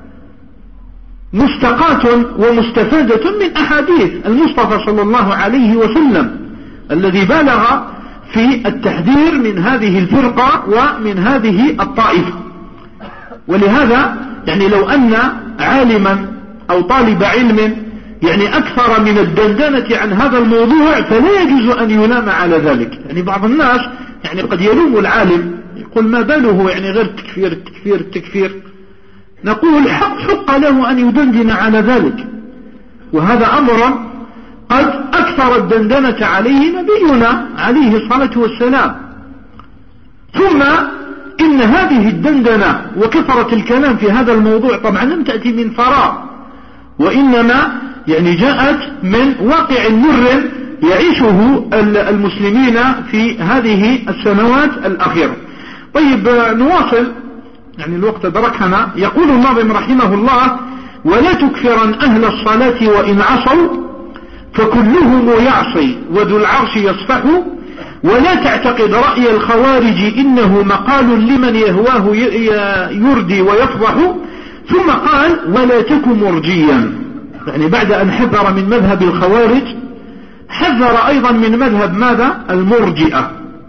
مستقاة ومستفادة من أحاديث المصطفى صلى الله عليه وسلم الذي بالغ في التحذير من هذه الفرقة ومن هذه الطائفة. ولهذا يعني لو أن عالما أو طالب علم يعني أكثر من الدندنة عن هذا الموضوع فلا يجوز أن يلام على ذلك. يعني بعض الناس يعني قد يلوم العالم يقول ما باله يعني غير التكفير. نقول حق له أن يدندن على ذلك، وهذا أمر قد أكثر الدندنة عليه نبينا عليه الصلاة والسلام. ثم إن هذه الدندنة وكثرة الكلام في هذا الموضوع طبعا لم تأتي من فراغ، وإنما يعني جاءت من واقع مر يعيشه المسلمين في هذه السنوات الأخيرة. طيب نواصل، يعني الوقت دركنا. يقول الناظم رحمه الله: ولا تكفرن أهل الصلاة وإن عصوا فكلهم يعصي وذو العرش يصفح، ولا تعتقد رأي الخوارج إنه مقال لمن يهواه يردي ويفضح. ثم قال: ولا تك مرجيا، يعني بعد أن حذر من مذهب الخوارج حذر أيضا من مذهب ماذا؟ المرجئة.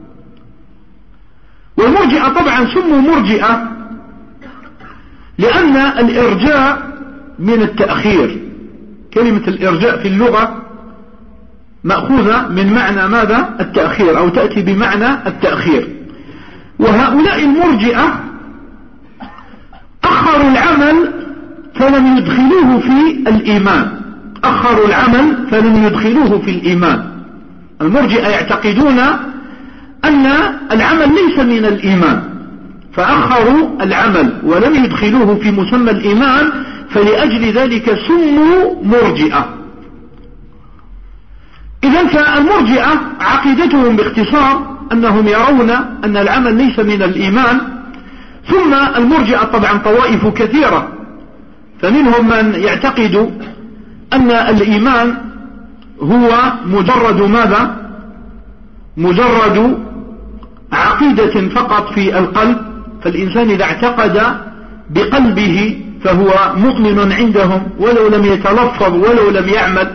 والمرجئة طبعا سموا مرجئة لأن الإرجاء من التأخير. كلمة الإرجاء في اللغة مأخوذة من معنى ماذا؟ التأخير، أو تأتي بمعنى التأخير. وهؤلاء المرجئة أخروا العمل فلم يدخلوه في الإيمان، أخروا العمل فلم يدخلوه في الإيمان. المرجئة يعتقدون أن العمل ليس من الإيمان، فأخروا العمل ولم يدخلوه في مسمى الإيمان، فلأجل ذلك سموا مرجئة. إذن فالمرجئة عقيدتهم باختصار أنهم يرون أن العمل ليس من الإيمان. ثم المرجئة طبعا طوائف كثيرة، فمنهم من يعتقد أن الإيمان هو مجرد ماذا؟ مجرد عقيدة فقط في القلب، فالإنسان إذا اعتقد بقلبه فهو مؤمن عندهم ولو لم يتلفظ ولو لم يعمل.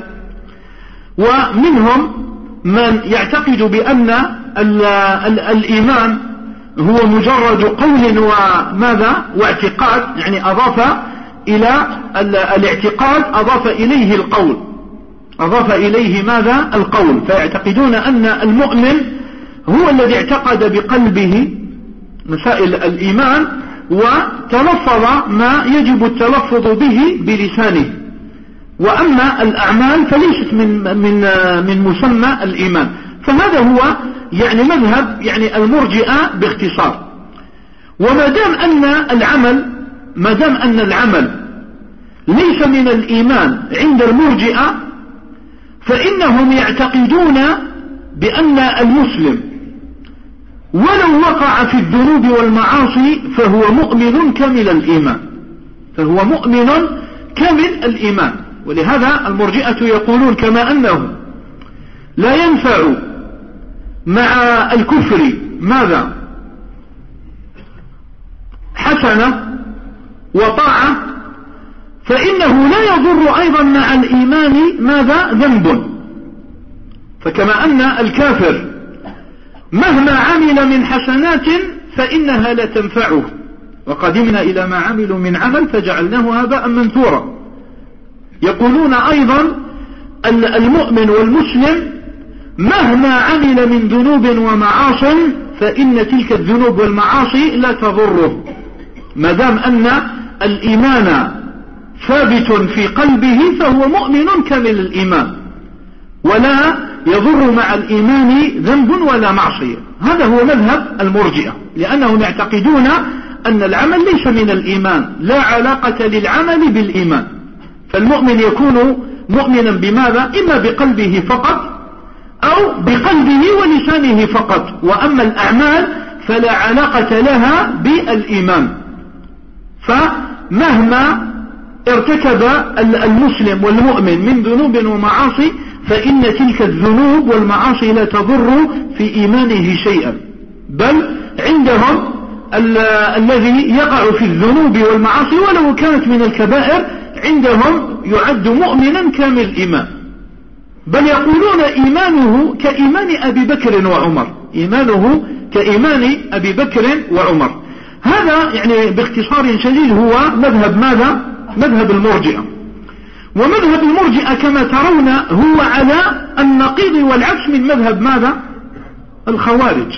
ومنهم من يعتقد بأن الإيمان هو مجرد قول وماذا؟ واعتقاد، يعني أضاف إلى الاعتقاد أضاف إليه القول، أضاف إليه ماذا؟ القول. فيعتقدون أن المؤمن هو الذي اعتقد بقلبه مسائل الإيمان وتلفظ ما يجب التلفظ به بلسانه، وأما الأعمال فليست من مسمى الإيمان. فهذا هو يعني مذهب يعني المرجئة باختصار. وما دام أن العمل ليس من الإيمان عند المرجئة، فإنهم يعتقدون بأن المسلم ولو وقع في الذنوب والمعاصي فهو مؤمن كامل الإيمان، فهو مؤمن كامل الإيمان. ولهذا المرجئة يقولون كما أنه لا ينفع مع الكفر ماذا؟ حسنة وطاعة، فإنه لا يضر أيضا مع الإيمان ماذا؟ ذنب. فكما أن الكافر مهما عمل من حسنات فإنها لا تنفعه، وقدمنا إلى ما عملوا من عمل فجعلناه هباء منثورا. يقولون أيضا المؤمن والمسلم مهما عمل من ذنوب ومعاصي فإن تلك الذنوب والمعاصي لا تضره، ما دام أن الإيمان ثابت في قلبه فهو مؤمن كامل الإيمان، ولا يضر مع الإيمان ذنب ولا معصية. هذا هو مذهب المرجئة، لأنهم يعتقدون أن العمل ليس من الإيمان، لا علاقة للعمل بالإيمان. فالمؤمن يكون مؤمنا بماذا؟ إما بقلبه فقط أو بقلبه ولسانه فقط، وأما الأعمال فلا علاقة لها بالإيمان. فمهما ارتكب المسلم والمؤمن من ذنوب ومعاصي فإن تلك الذنوب والمعاصي لا تضر في إيمانه شيئا، بل عندهم الذي يقع في الذنوب والمعاصي ولو كانت من الكبائر عندهم يعد مؤمنا كامل الإيمان، بل يقولون إيمانه كإيمان أبي بكر وعمر، إيمانه كإيمان أبي بكر وعمر. هذا يعني باختصار شديد هو مذهب ماذا؟ مذهب المرجئة. ومذهب المرجئة كما ترون هو على النقيض والعكس من مذهب ماذا؟ الخوارج.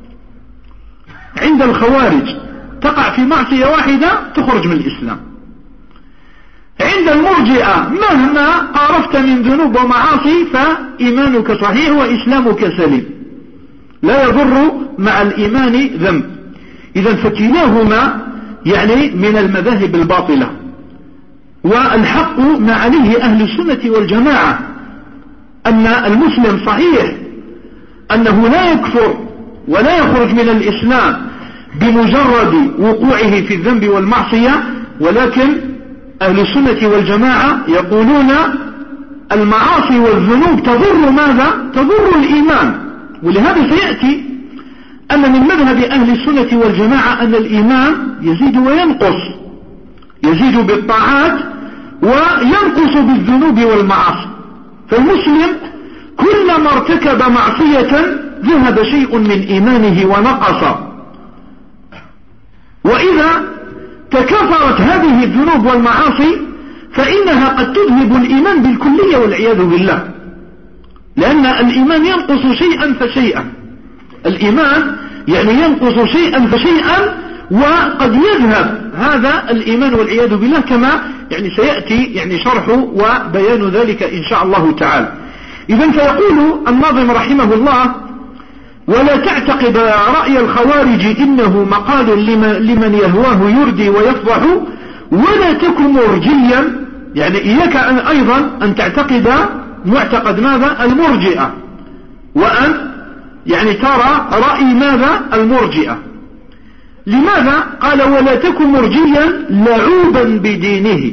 عند الخوارج تقع في معصية واحدة تخرج من الإسلام. عند المرجئة مهما قارفت من ذنوب ومعاصي فإيمانك صحيح وإسلامك سليم، لا يضر مع الإيمان ذنب. إذا فكلاهما يعني من المذاهب الباطلة، والحق ما عليه أهل السنة والجماعة أن المسلم صحيح أنه لا يكفر ولا يخرج من الإسلام بمجرد وقوعه في الذنب والمعصية، ولكن أهل السنة والجماعة يقولون المعاصي والذنوب تضر ماذا؟ تضر الإيمان. ولهذا سيأتي أن من مذهب أهل السنة والجماعة أن الإيمان يزيد وينقص، يزيد بالطاعات وينقص بالذنوب والمعاصي. فالمسلم كلما ارتكب معصية ذهب شيء من إيمانه ونقص، وإذا تكاثرت هذه الذنوب والمعاصي فإنها قد تذهب الإيمان بالكلية والعياذ بالله، لأن الإيمان ينقص شيئا فشيئا، الإيمان يعني ينقص شيئا فشيئا، وقد يذهب هذا الإيمان والعياذ بالله كما يعني سيأتي يعني شرحه وبيان ذلك إن شاء الله تعالى. إذن فيقول الناظم رحمه الله: ولا تعتقد رأي الخوارج إنه مقال لمن يهواه يردي ويفضح، ولا تكن مرجيا، يعني إياك أيضا أن تعتقد معتقد ماذا؟ المرجئة، وأن يعني ترى رأي ماذا؟ المرجئة. لماذا؟ قال: ولا تكن مرجيا لعوبا بدينه،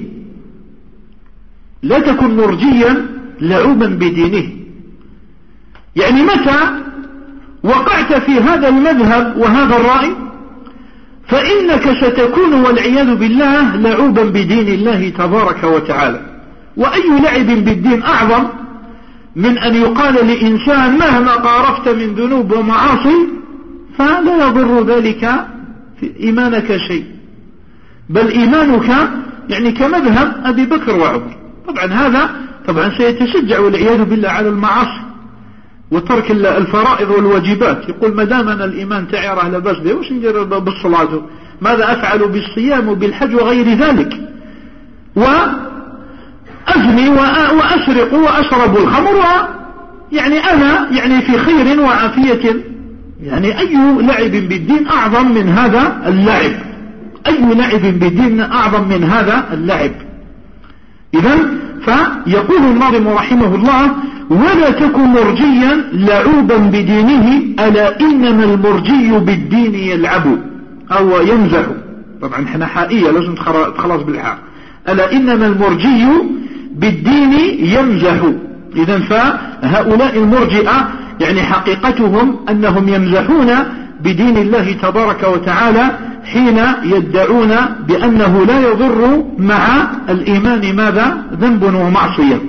لا تكن مرجيا لعوبا بدينه. يعني متى وقعت في هذا المذهب وهذا الرأي فإنك ستكون والعياذ بالله لعوبا بدين الله تبارك وتعالى. وأي لعب بالدين أعظم من أن يقال لإنسان مهما قارفت من ذنوب ومعاصي فلا يضر ذلك في إيمانك شيء، بل إيمانك يعني كمذهب أبي بكر وعمر. طبعا هذا طبعا سيتشجع والعياذ بالله على المعاصي وترك الفرائض والواجبات. يقول ما دام أنا الإيمان تاعي راه لاباس به، واش ندير بالصلاة؟ ماذا أفعل بالصيام وبالحج وغير ذلك؟ وأزني وأسرق وأشرب الخمر، يعني أنا يعني في خير وعافية. يعني أي لعب بالدين أعظم من هذا اللعب؟ أي لعب بالدين أعظم من هذا اللعب؟ إذن فيقول الناظم رحمه الله: ولا تكن مرجيا لعوبا بدينه، ألا إنما المرجي بالدين يلعب أو يمزح. طبعا احنا حائية لازم تخلص بالحاء. ألا إنما المرجي بالدين يمزح. إذن فهؤلاء المرجئة يعني حقيقتهم أنهم يمزحون بدين الله تبارك وتعالى حين يدعون بأنه لا يضر مع الإيمان ماذا؟ ذنب ومعصية.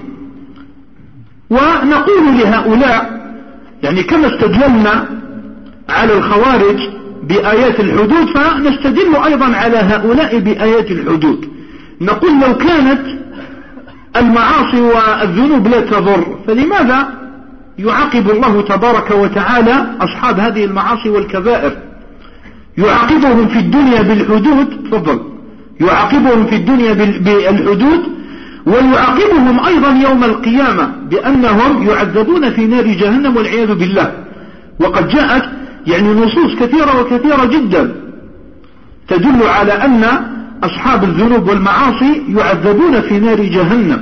ونقول لهؤلاء يعني كما استدللنا على الخوارج بآيات الحدود، فنستدل أيضا على هؤلاء بآيات الحدود. نقول لو كانت المعاصي والذنوب لا تضر، فلماذا يعاقب الله تبارك وتعالى أصحاب هذه المعاصي والكبائر؟ يعاقبهم في الدنيا بالحدود، تفضل، يعاقبهم في الدنيا بالحدود، ويعاقبهم أيضا يوم القيامة بأنهم يعذبون في نار جهنم والعياذ بالله. وقد جاءت يعني نصوص كثيرة وكثيرة جدا تدل على أن أصحاب الذنوب والمعاصي يعذبون في نار جهنم،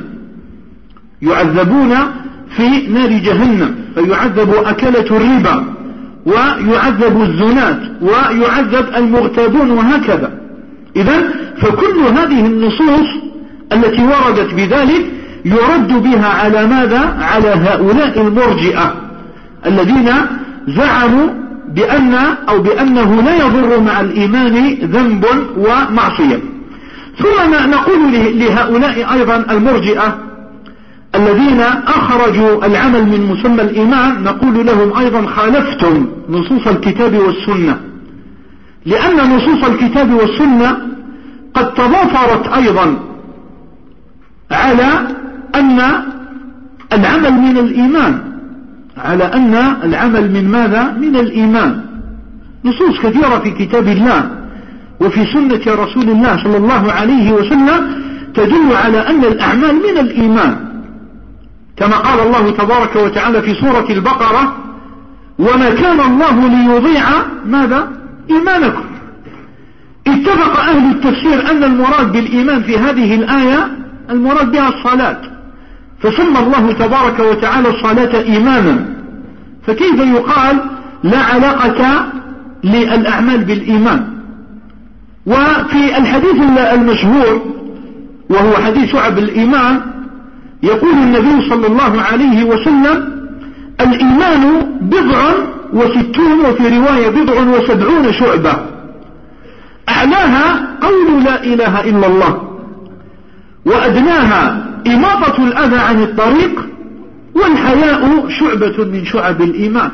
يعذبون في نار جهنم، فيعذب أكلة الربا، ويعذب الزنات، ويعذب المغتابون، وهكذا. إذن فكل هذه النصوص التي وردت بذلك يرد بها على ماذا؟ على هؤلاء المرجئة الذين زعموا بأنه لا يضر مع الإيمان ذنب ومعصية. ثم نقول لهؤلاء أيضا المرجئة الذين أخرجوا العمل من مسمى الإيمان، نقول لهم أيضا خالفتم نصوص الكتاب والسنة، لأن نصوص الكتاب والسنة قد تضافرت أيضا على أن العمل من الإيمان، على أن العمل من ماذا؟ من الإيمان. نصوص كثيرة في كتاب الله وفي سنة رسول الله صلى الله عليه وسلم تدل على أن الأعمال من الإيمان، كما قال الله تبارك وتعالى في سورة البقرة: وما كان الله ليضيع ماذا؟ إيمانكم. اتفق أهل التفسير أن المراد بالإيمان في هذه الآية المراد بها الصلاة، فسمى الله تبارك وتعالى الصلاة إيمانا، فكيف يقال لا علاقة للأعمال بالإيمان؟ وفي الحديث المشهور وهو حديث شعب الإيمان يقول النبي صلى الله عليه وسلم: الإيمان 69 وفي رواية 70 شعبة، أعلاها قول لا إله إلا الله، وأدناها إماطة الأذى عن الطريق، والحياء شعبة من شعب الإيمان.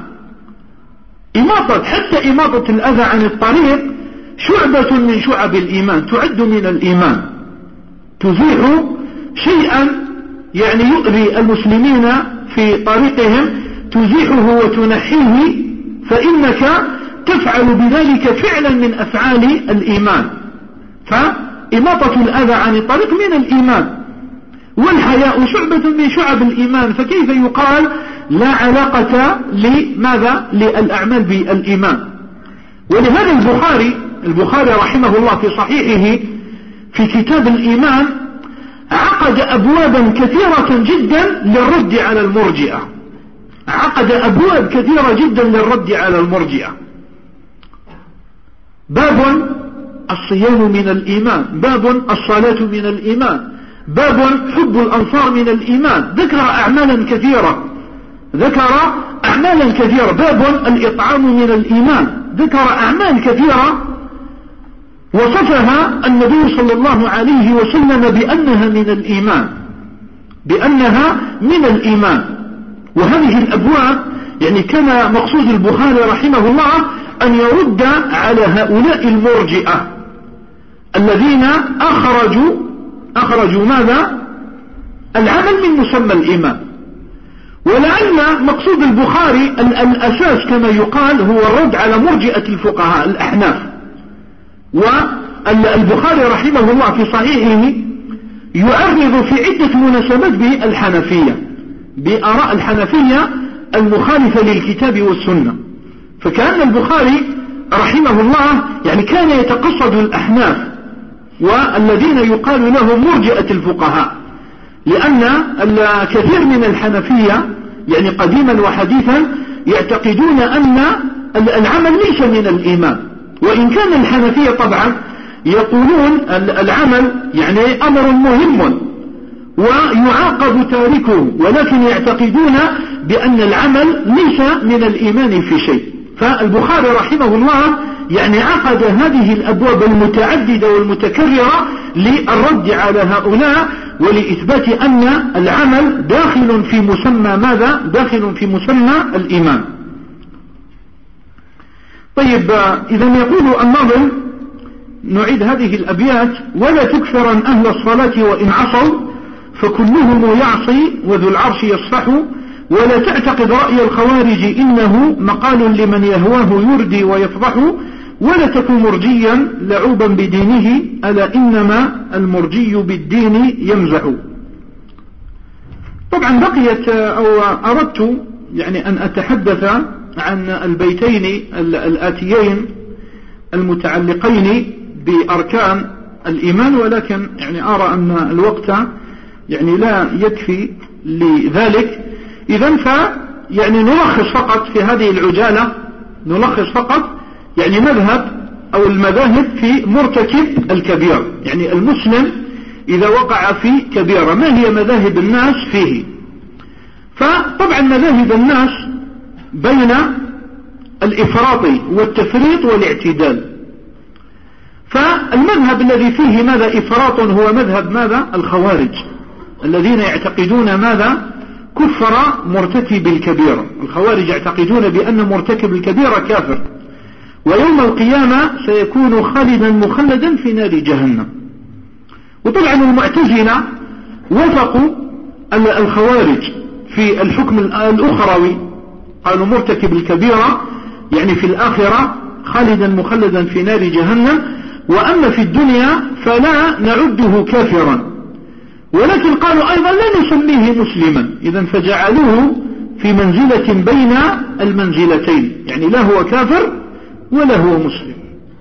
حتى إماطة الأذى عن الطريق شعبة من شعب الإيمان، تعد من الإيمان، تزيح شيئا يعني يؤذي المسلمين في طريقهم، تزيحه وتنحيه، فإنك تفعل بذلك فعلا من أفعال الإيمان. فإماطة الأذى عن الطريق من الإيمان، والحياء شعبة من شعب الإيمان، فكيف يقال لا علاقة لماذا؟ للأعمال بالإيمان. ولهذا البخاري رحمه الله في صحيحه في كتاب الإيمان عقد أبوابا كثيرة جدا للرد على المرجئة، عقد أبواب كثيرة جدا للرد على المرجئة. باب الصيام من الإيمان، باب الصلاة من الإيمان، باب حب الأنصار من الإيمان، ذكر أعمالا كثيرة، باب الإطعام من الإيمان، ذكر أعمال كثيرة وصفها النبي صلى الله عليه وسلم بأنها من الإيمان. وهذه الأبواب يعني كان مقصود البخاري رحمه الله أن يرد على هؤلاء المرجئة الذين أخرجوا ماذا؟ العمل من مسمى الإيمان. ولعل مقصود البخاري الأساس كما يقال هو الرد على مرجئة الفقهاء الأحناف. والبخاري رحمه الله في صحيحه يعرض في عدة مناسبات بآراء الحنفية المخالفة للكتاب والسنة، فكأن البخاري رحمه الله يعني كان يتقصد الأحناف والذين يقال لهم مرجئة الفقهاء، لأن الكثير من الحنفية يعني قديما وحديثا يعتقدون أن العمل ليس من الإيمان، وإن كان الحنفية طبعا يقولون العمل يعني أمر مهم ويعاقب تاركه، ولكن يعتقدون بأن العمل ليس من الإيمان في شيء. فالبخاري رحمه الله يعني عقد هذه الأبواب المتعددة والمتكررة للرد على هؤلاء ولإثبات أن العمل داخل في مسمى ماذا؟ داخل في مسمى الإيمان. طيب، إذا يقول الناظم، نعيد هذه الأبيات: ولا تكفرن أهل الصلاة وإن عصوا فكلهم يعصي وذو العرش يصفح، ولا تعتقد رأي الخوارج إنه مقال لمن يهواه يردي ويفضح، ولا تكن مرجيا لعوبا بدينه ألا إنما المرجي بالدين يمزح. طبعا بقيت أو أردت يعني أن أتحدث عن البيتين الآتيين المتعلقين بأركان الإيمان، ولكن يعني أرى أن الوقت يعني لا يكفي لذلك. إذن يعني نلخص فقط في هذه العجالة، نلخص فقط يعني مذهب أو المذاهب في مرتكب الكبيرة. يعني المسلم إذا وقع في كبيرة ما هي مذاهب الناس فيه؟ فطبعا مذاهب الناس بين الإفراط والتفريط والاعتدال. فالمذهب الذي فيه ماذا؟ إفراط هو مذهب ماذا؟ الخوارج، الذين يعتقدون ماذا؟ كفر مرتكب الكبيرة. الخوارج يعتقدون بأن مرتكب الكبيرة كافر، ويوم القيامة سيكون خالدا مخلدا في نار جهنم. وطبعا المعتزلة وفقوا الخوارج في الحكم الأخروي، قالوا مرتكب الكبيرة يعني في الآخرة خالدا مخلدا في نار جهنم، وأما في الدنيا فلا نعده كافرا، ولكن قالوا أيضا لا نسميه مسلما. إذن فجعلوه في منزلة بين المنزلتين، يعني لا هو كافر ولا هو مسلم.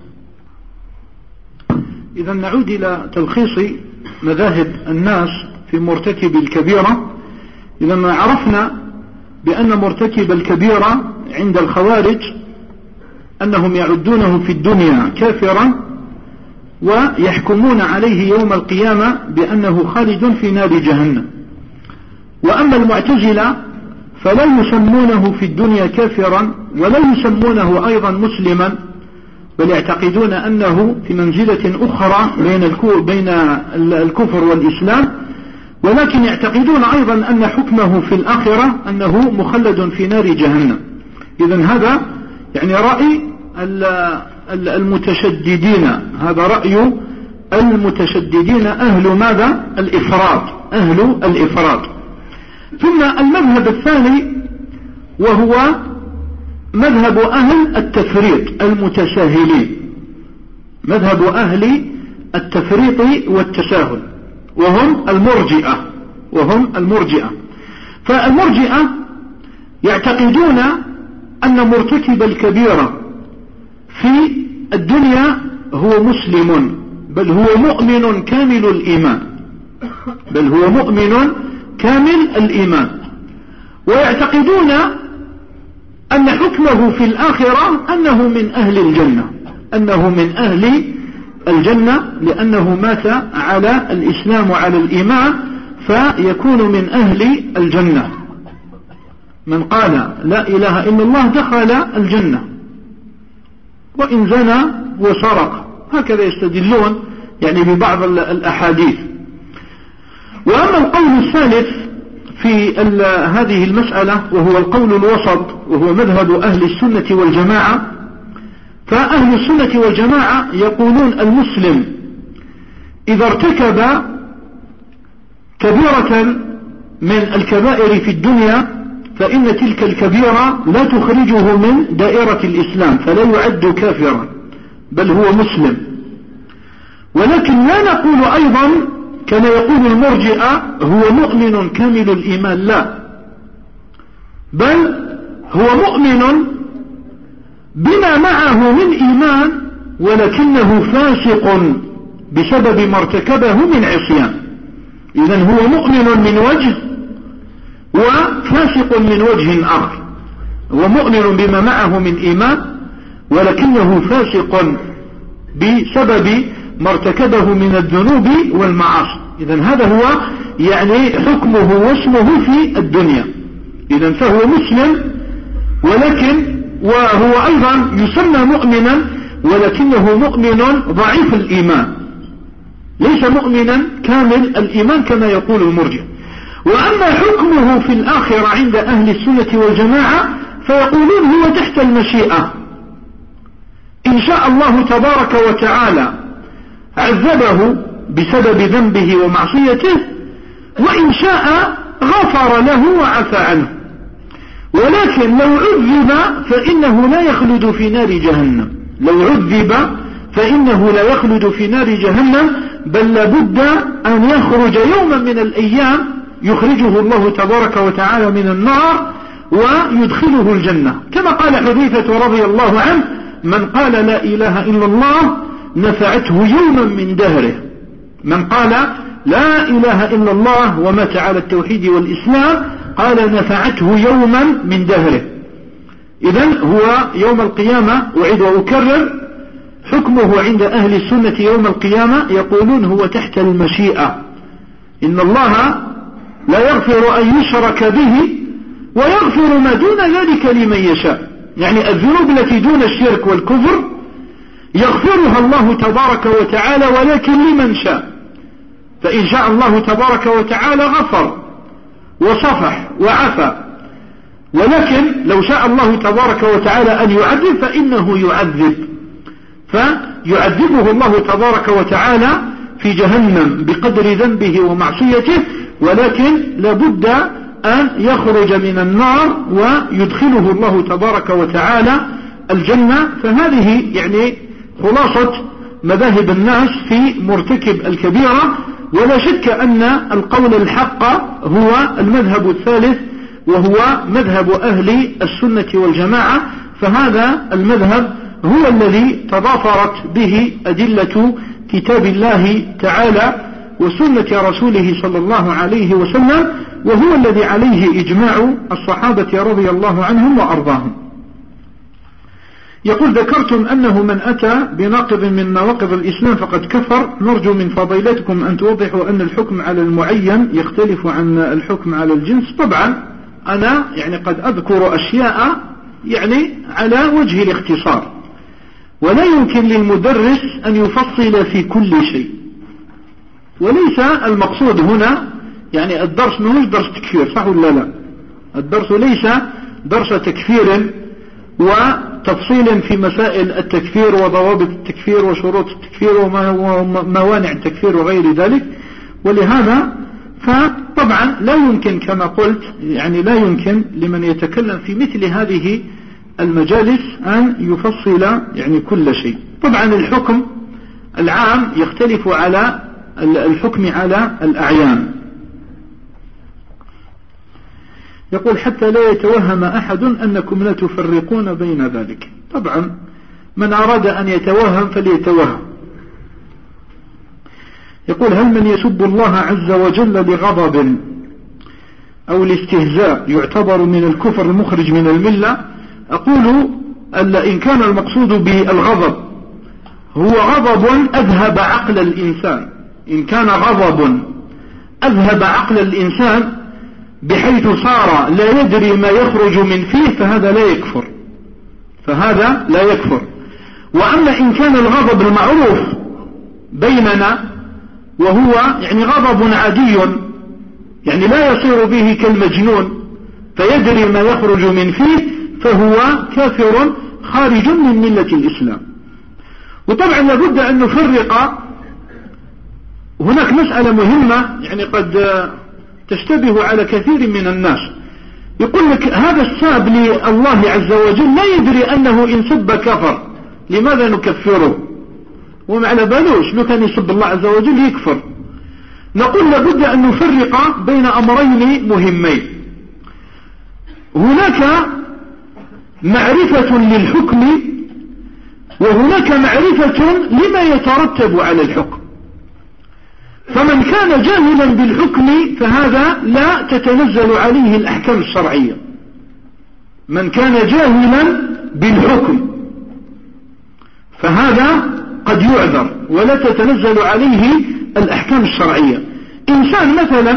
إذن نعود إلى تلخيص مذاهب الناس في مرتكب الكبيرة. إذا ما عرفنا بأن مرتكب الكبيرة عند الخوارج أنهم يعدونه في الدنيا كافرا ويحكمون عليه يوم القيامة بأنه خالد في نار جهنم. وأما المعتزلة فلا يسمونه في الدنيا كافرا ولا يسمونه أيضا مسلما، بل يعتقدون أنه في منزلة أخرى بين الكفر والإسلام، ولكن يعتقدون أيضا أن حكمه في الآخرة أنه مخلد في نار جهنم. إذن هذا يعني رأي المتشددين، هذا رأي المتشددين أهل ماذا؟ الإفراط، أهل الإفراط. ثم المذهب الثاني وهو مذهب أهل التفريط المتساهلين، مذهب أهل التفريط والتساهل، وهم المرجئة. فالمرجئة يعتقدون أن مرتكب الكبيرة في الدنيا هو مسلم، بل هو مؤمن كامل الإيمان، ويعتقدون أن حكمه في الآخرة أنه من أهل الجنة، لأنه مات على الإسلام وعلى الإيمان فيكون من أهل الجنة. من قال لا إله إلا الله دخل الجنة وإن زنى وسرق، هكذا يستدلون يعني ببعض الأحاديث. وأما القول الثالث في هذه المسألة وهو القول الوسط، وهو مذهب أهل السنة والجماعة. فأهل السنة والجماعة يقولون المسلم إذا ارتكب كبيرة من الكبائر في الدنيا فإن تلك الكبيرة لا تخرجه من دائرة الإسلام، فلا يعد كافرا بل هو مسلم. ولكن لا نقول أيضا كما يقول المرجئة هو مؤمن كامل الإيمان، لا، بل هو مؤمن بما معه من إيمان ولكنه فاسق بسبب ما ارتكبه من عصيان. إذن هو مؤمن من وجه وفاسق من وجه آخر. هو مؤمن بما معه من إيمان ولكنه فاسق بسبب ما ارتكبه من الذنوب والمعاصي. إذن هذا هو يعني حكمه واسمه في الدنيا. إذن فهو مسلم ولكن وهو أيضا يسمى مؤمنا ولكنه مؤمن ضعيف الإيمان، ليس مؤمنا كامل الإيمان كما يقول المرجئة. وأما حكمه في الآخرة عند أهل السنة والجماعة فيقولون هو تحت المشيئة. إن شاء الله تبارك وتعالى عذبه بسبب ذنبه ومعصيته، وإن شاء غفر له وعفى عنه. ولكن لو عذب فإنه لا يخلد في نار جهنم، لو عذب فإنه لا يخلد في نار جهنم، بل لابد أن يخرج يوما من الأيام يخرجه الله تبارك وتعالى من النار ويدخله الجنة، كما قال حذيفة رضي الله عنه: من قال لا إله إلا الله نفعته يوما من دهره. من قال لا إله إلا الله ومات على التوحيد والإسلام قال نفعته يوما من دهره. إذن هو يوم القيامة، أعيد وأكرر، حكمه عند أهل السنة يوم القيامة يقولون هو تحت المشيئة. إن الله لا يغفر أن يشرك به ويغفر ما دون ذلك لمن يشاء. يعني الذنوب التي دون الشرك والكفر يغفرها الله تبارك وتعالى ولكن لمن شاء. فإن شاء الله تبارك وتعالى غفر وصفح وعفى، ولكن لو شاء الله تبارك وتعالى أن يعذب فإنه يعذب، فيعذبه الله تبارك وتعالى في جهنم بقدر ذنبه ومعصيته، ولكن لابد أن يخرج من النار ويدخله الله تبارك وتعالى الجنة. فهذه يعني خلاصة مذاهب الناس في مرتكب الكبيرة. ولا شك أن القول الحق هو المذهب الثالث، وهو مذهب أهل السنة والجماعة. فهذا المذهب هو الذي تضافرت به أدلة كتاب الله تعالى وسنة رسوله صلى الله عليه وسلم، وهو الذي عليه إجماع الصحابة رضي الله عنهم وأرضاهم. يقول: ذكرتم أنه من أتى بناقض من نواقض الإسلام فقد كفر. نرجو من فضيلتكم أن توضحوا أن الحكم على المعين يختلف عن الحكم على الجنس. طبعا أنا يعني قد أذكر أشياء يعني على وجه الاختصار، ولا يمكن للمدرس أن يفصل في كل شيء. وليس المقصود هنا يعني الدرس مش درس تكفير، صح ولا لا؟ الدرس ليس درس تكفير وتفصيل في مسائل التكفير وضوابط التكفير وشروط التكفير وموانع التكفير وغير ذلك. ولهذا فطبعا لا يمكن كما قلت يعني لا يمكن لمن يتكلم في مثل هذه المجالس أن يفصل يعني كل شيء. طبعا الحكم العام يختلف على الحكم على الأعيان. يقول: حتى لا يتوهم أحد أنكم لا تفرقون بين ذلك. طبعا من أراد أن يتوهم فليتوهم. يقول: هل من يسب الله عز وجل لغضب أو الاستهزاء يعتبر من الكفر المخرج من الملة؟ أقول إن كان المقصود بالغضب هو غضب أذهب عقل الإنسان، إن كان غضب أذهب عقل الإنسان بحيث صار لا يدري ما يخرج من فيه فهذا لا يكفر، فهذا لا يكفر. وأما إن كان الغضب المعروف بيننا وهو يعني غضب عادي يعني لا يصير به كالمجنون فيدري ما يخرج من فيه فهو كافر خارج من ملة الإسلام. وطبعا لابد أن نفرق. هناك مسألة مهمة يعني قد تشتبه على كثير من الناس. يقول لك هذا الساب لله عز وجل لا يدري أنه إن سب كفر، لماذا نكفره؟ وما على بالوش لو كان يسب الله عز وجل يكفر. نقول لابد أن نفرق بين أمرين مهمين. هناك معرفة للحكم وهناك معرفة لما يترتب على الحكم. فمن كان جاهلا بالحكم فهذا لا تتنزل عليه الأحكام الشرعية. من كان جاهلا بالحكم فهذا قد يعذر ولا تتنزل عليه الأحكام الشرعية. إنسان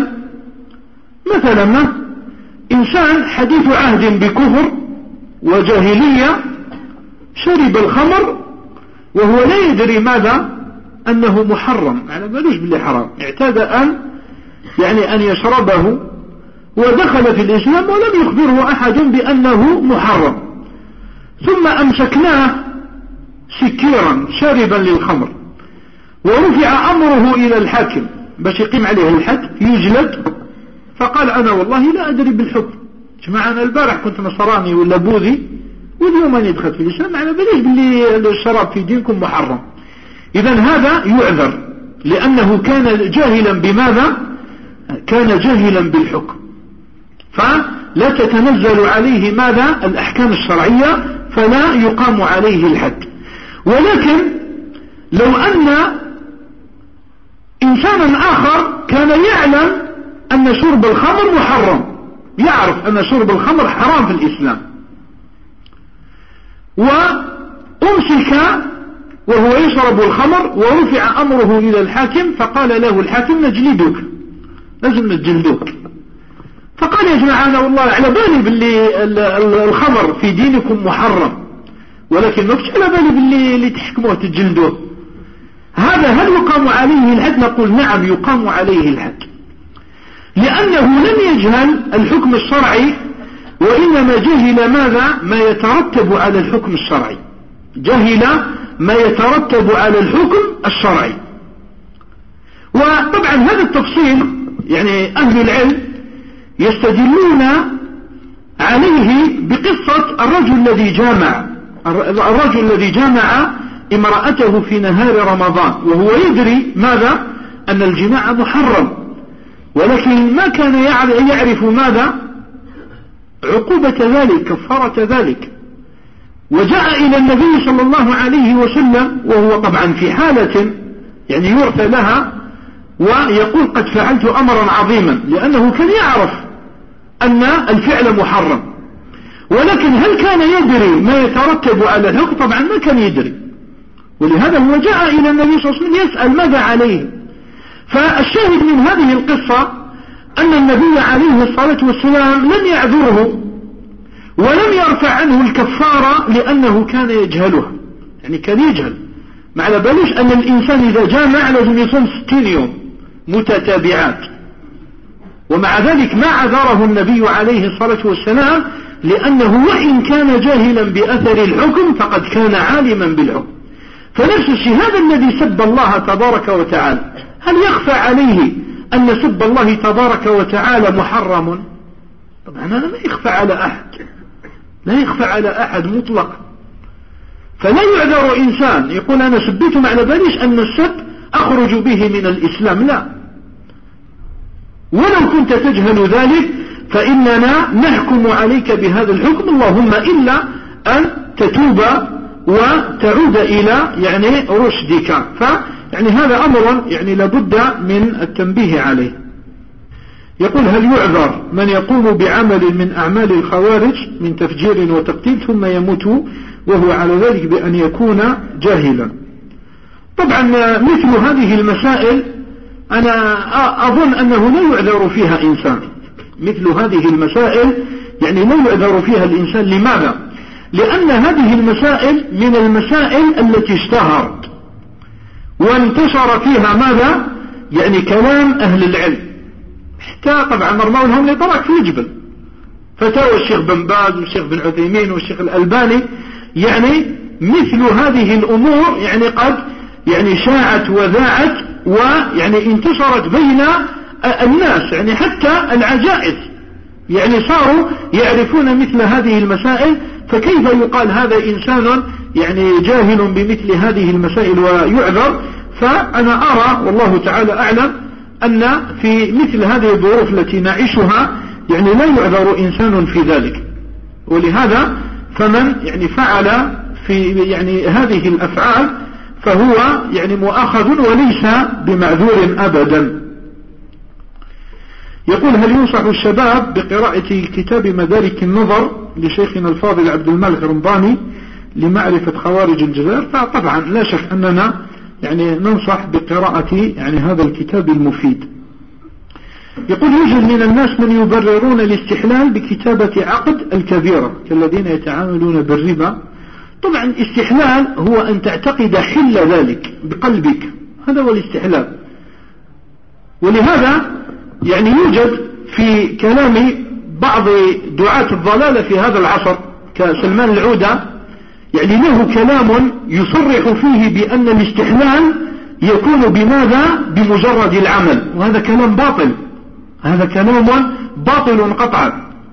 مثلا إنسان حديث عهد بكفر وجاهلية شرب الخمر وهو لا يدري ماذا أنه محرم، يعني مالوش باللي حرام، اعتاد أن يشربه ودخل في الإسلام ولم يخبره أحد بأنه محرم، ثم أمسكناه سكيرا شاربا للخمر ورفع أمره إلى الحاكم باش يقيم عليه الحد يجلد، فقال أنا والله لا أدري بالحكم، جماعة أنا البارح كنت نصراني ولا بوذي واليوم أنا دخلت في الإسلام، أنا بليش باللي الشراب في دينكم محرم. إذن هذا يعذر لأنه كان جاهلا بماذا؟ كان جاهلا بالحكم، فلا تتنزل عليه ماذا؟ الأحكام الشرعية، فلا يقام عليه الحد. ولكن لو أن إنسانا آخر كان يعلم أن شرب الخمر محرم، يعرف أن شرب الخمر حرام في الإسلام، وأمسك وهو يشرب الخمر ورفع أمره إلى الحاكم، فقال له الحاكم نجلدك، لازم نجلدك. فقال يا جماعة أنا والله على بالي باللي الخمر في دينكم محرم، ولكن ما كنتش على بالي باللي تحكموه تجلدوه. هذا هل يقام عليه الحد؟ نقول نعم يقام عليه الحد، لأنه لم يجهل الحكم الشرعي، وإنما جهل ماذا؟ ما يترتب على الحكم الشرعي، جهل ما يترتب على الحكم الشرعي. وطبعا هذا التفصيل يعني أهل العلم يستدلون عليه بقصة الرجل الذي جامع امرأته في نهار رمضان وهو يدري ماذا؟ أن الجماع محرم، ولكن ما كان يعرف ماذا؟ عقوبة ذلك، كفارة ذلك. وجاء إلى النبي صلى الله عليه وسلم وهو طبعا في حالة يعني يرثى لها، ويقول قد فعلت أمرا عظيما، لأنه كان يعرف أن الفعل محرم، ولكن هل كان يدري ما يترتب على الحكم؟ طبعا ما كان يدري، ولهذا هو جاء إلى النبي صلى الله عليه وسلم يسأل ماذا عليه. فالشاهد من هذه القصة أن النبي عليه الصلاة والسلام لم يعذره ولم يرفع عنه الكفارة، لأنه كان يجهلها، يعني كان يجهل، ما على بالوش أن الإنسان إذا جامع لازم يصوم 60 يوم متتابعات، ومع ذلك ما عذره النبي عليه الصلاة والسلام، لأنه وإن كان جاهلا بأثر الحكم فقد كان عالما بالحكم. فنفس الشيء هذا الذي سب الله تبارك وتعالى، هل يخفى عليه أن سب الله تبارك وتعالى محرم؟ طبعا هذا لا يخفى على أحد، لا يخفى على أحد مطلقا. فلا يعذر إنسان يقول أنا سبيت ما على باليش أن السب أخرج به من الإسلام، لا، ولو كنت تجهل ذلك فإننا نحكم عليك بهذا الحكم، اللهم إلا أن تتوب وتعود إلى يعني رشدك. فيعني هذا أمر يعني لابد من التنبيه عليه. يقول هل يعذر من يقوم بعمل من أعمال الخوارج من تفجير وتقتيل ثم يموت وهو على ذلك بأن يكون جاهلا؟ طبعا مثل هذه المسائل أنا أظن أنه لا يعذر فيها إنسان، مثل هذه المسائل يعني لا يعذر فيها الإنسان. لماذا؟ لأن هذه المسائل من المسائل التي اشتهرت وانتشر فيها ماذا؟ يعني كلام أهل العلم، حتى طبعا مرمون هم لطرق في الجبل، فتاوى الشيخ بن باز والشيخ بن عثيمين والشيخ الألباني، يعني مثل هذه الأمور يعني قد يعني شاعت وذاعت ويعني انتشرت بين الناس، يعني حتى العجائز يعني صاروا يعرفون مثل هذه المسائل. فكيف يقال هذا إنسان يعني جاهل بمثل هذه المسائل ويعذر؟ فأنا أرى والله تعالى أعلم أن في مثل هذه الظروف التي نعيشها يعني لا يعذر إنسان في ذلك. ولهذا فمن يعني فعل في يعني هذه الأفعال فهو يعني مؤاخذ وليس بمعذور أبدا. يقول: هل ينصح الشباب بقراءة كتاب مدارك النظر لشيخنا الفاضل عبد الملك الرمضاني لمعرفة خوارج الجزائر؟ فطبعا لا شك أننا يعني ننصح بقراءة يعني هذا الكتاب المفيد. يقول: يوجد من الناس من يبررون الاستحلال بكتابة عقد الكبيرة كالذين يتعاملون بالربا. طبعا الاستحلال هو أن تعتقد حل ذلك بقلبك، هذا هو الاستحلال. ولهذا يعني يوجد في كلام بعض دعاة الضلالة في هذا العصر كسلمان العودة يعني له كلام يصرح فيه بأن الاستحلال يكون بماذا؟ بمجرد العمل، وهذا كلام باطل، هذا كلام باطل قطعا.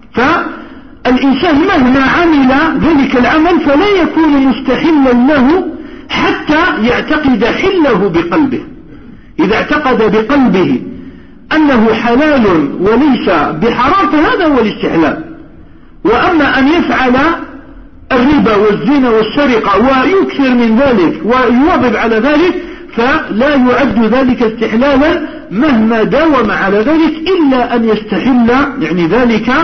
فالإنسان مهما عمل ذلك العمل فلا يكون مستحلا له حتى يعتقد حله بقلبه. إذا اعتقد بقلبه أنه حلال وليس بحرام فهذا هو الاستحلال. وأما أن يفعل الربا والزنا والسرقة ويكثر من ذلك ويواظب على ذلك فلا يعد ذلك استحلالا مهما داوم على ذلك، إلا أن يستحل يعني ذلك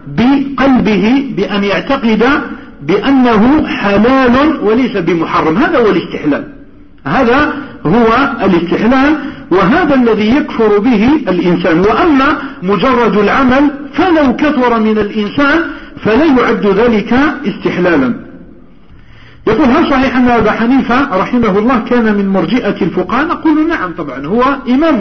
بقلبه بأن يعتقد بأنه حلال وليس بمحرم. هذا هو الاستحلال، هذا هو الاستحلال، وهذا الذي يكفر به الإنسان. وأما مجرد العمل فلو كثر من الإنسان فلا يعد ذلك استحلالا. يقول: هل صحيح أن أبا حنيفة رحمه الله كان من مرجئة الفقهاء؟ نقول نعم طبعا، هو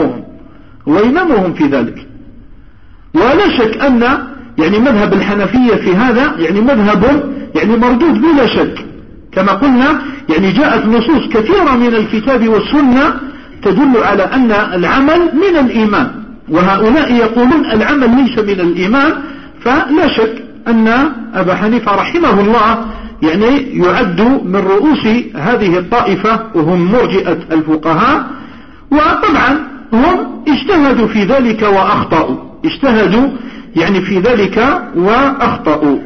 إمامهم في ذلك. ولا شك أن يعني مذهب الحنفية في هذا يعني مذهب يعني مردود بلا شك. كما قلنا يعني جاءت نصوص كثيرة من الكتاب والسنة تدل على أن العمل من الإيمان، وهؤلاء يقولون العمل ليس من الإيمان. فلا شك أن أبا حنيفة رحمه الله يعني يعد من رؤوس هذه الطائفة وهم مرجئة الفقهاء. وطبعا هم اجتهدوا في ذلك وأخطأوا، اجتهدوا يعني في ذلك وأخطأوا.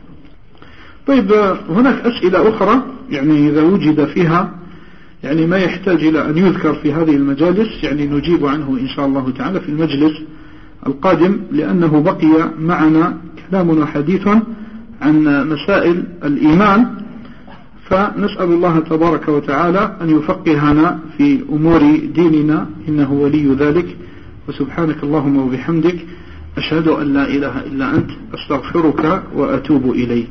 طيب هناك أسئلة أخرى يعني إذا وجد فيها يعني ما يحتاج إلى أن يذكر في هذه المجالس يعني نجيب عنه إن شاء الله تعالى في المجلس القادم، لأنه بقي معنا كلام وحديث عن مسائل الإيمان. فنسأل الله تبارك وتعالى أن يفقهنا في أمور ديننا إنه ولي ذلك. وسبحانك اللهم وبحمدك أشهد أن لا إله إلا أنت أستغفرك وأتوب إليك.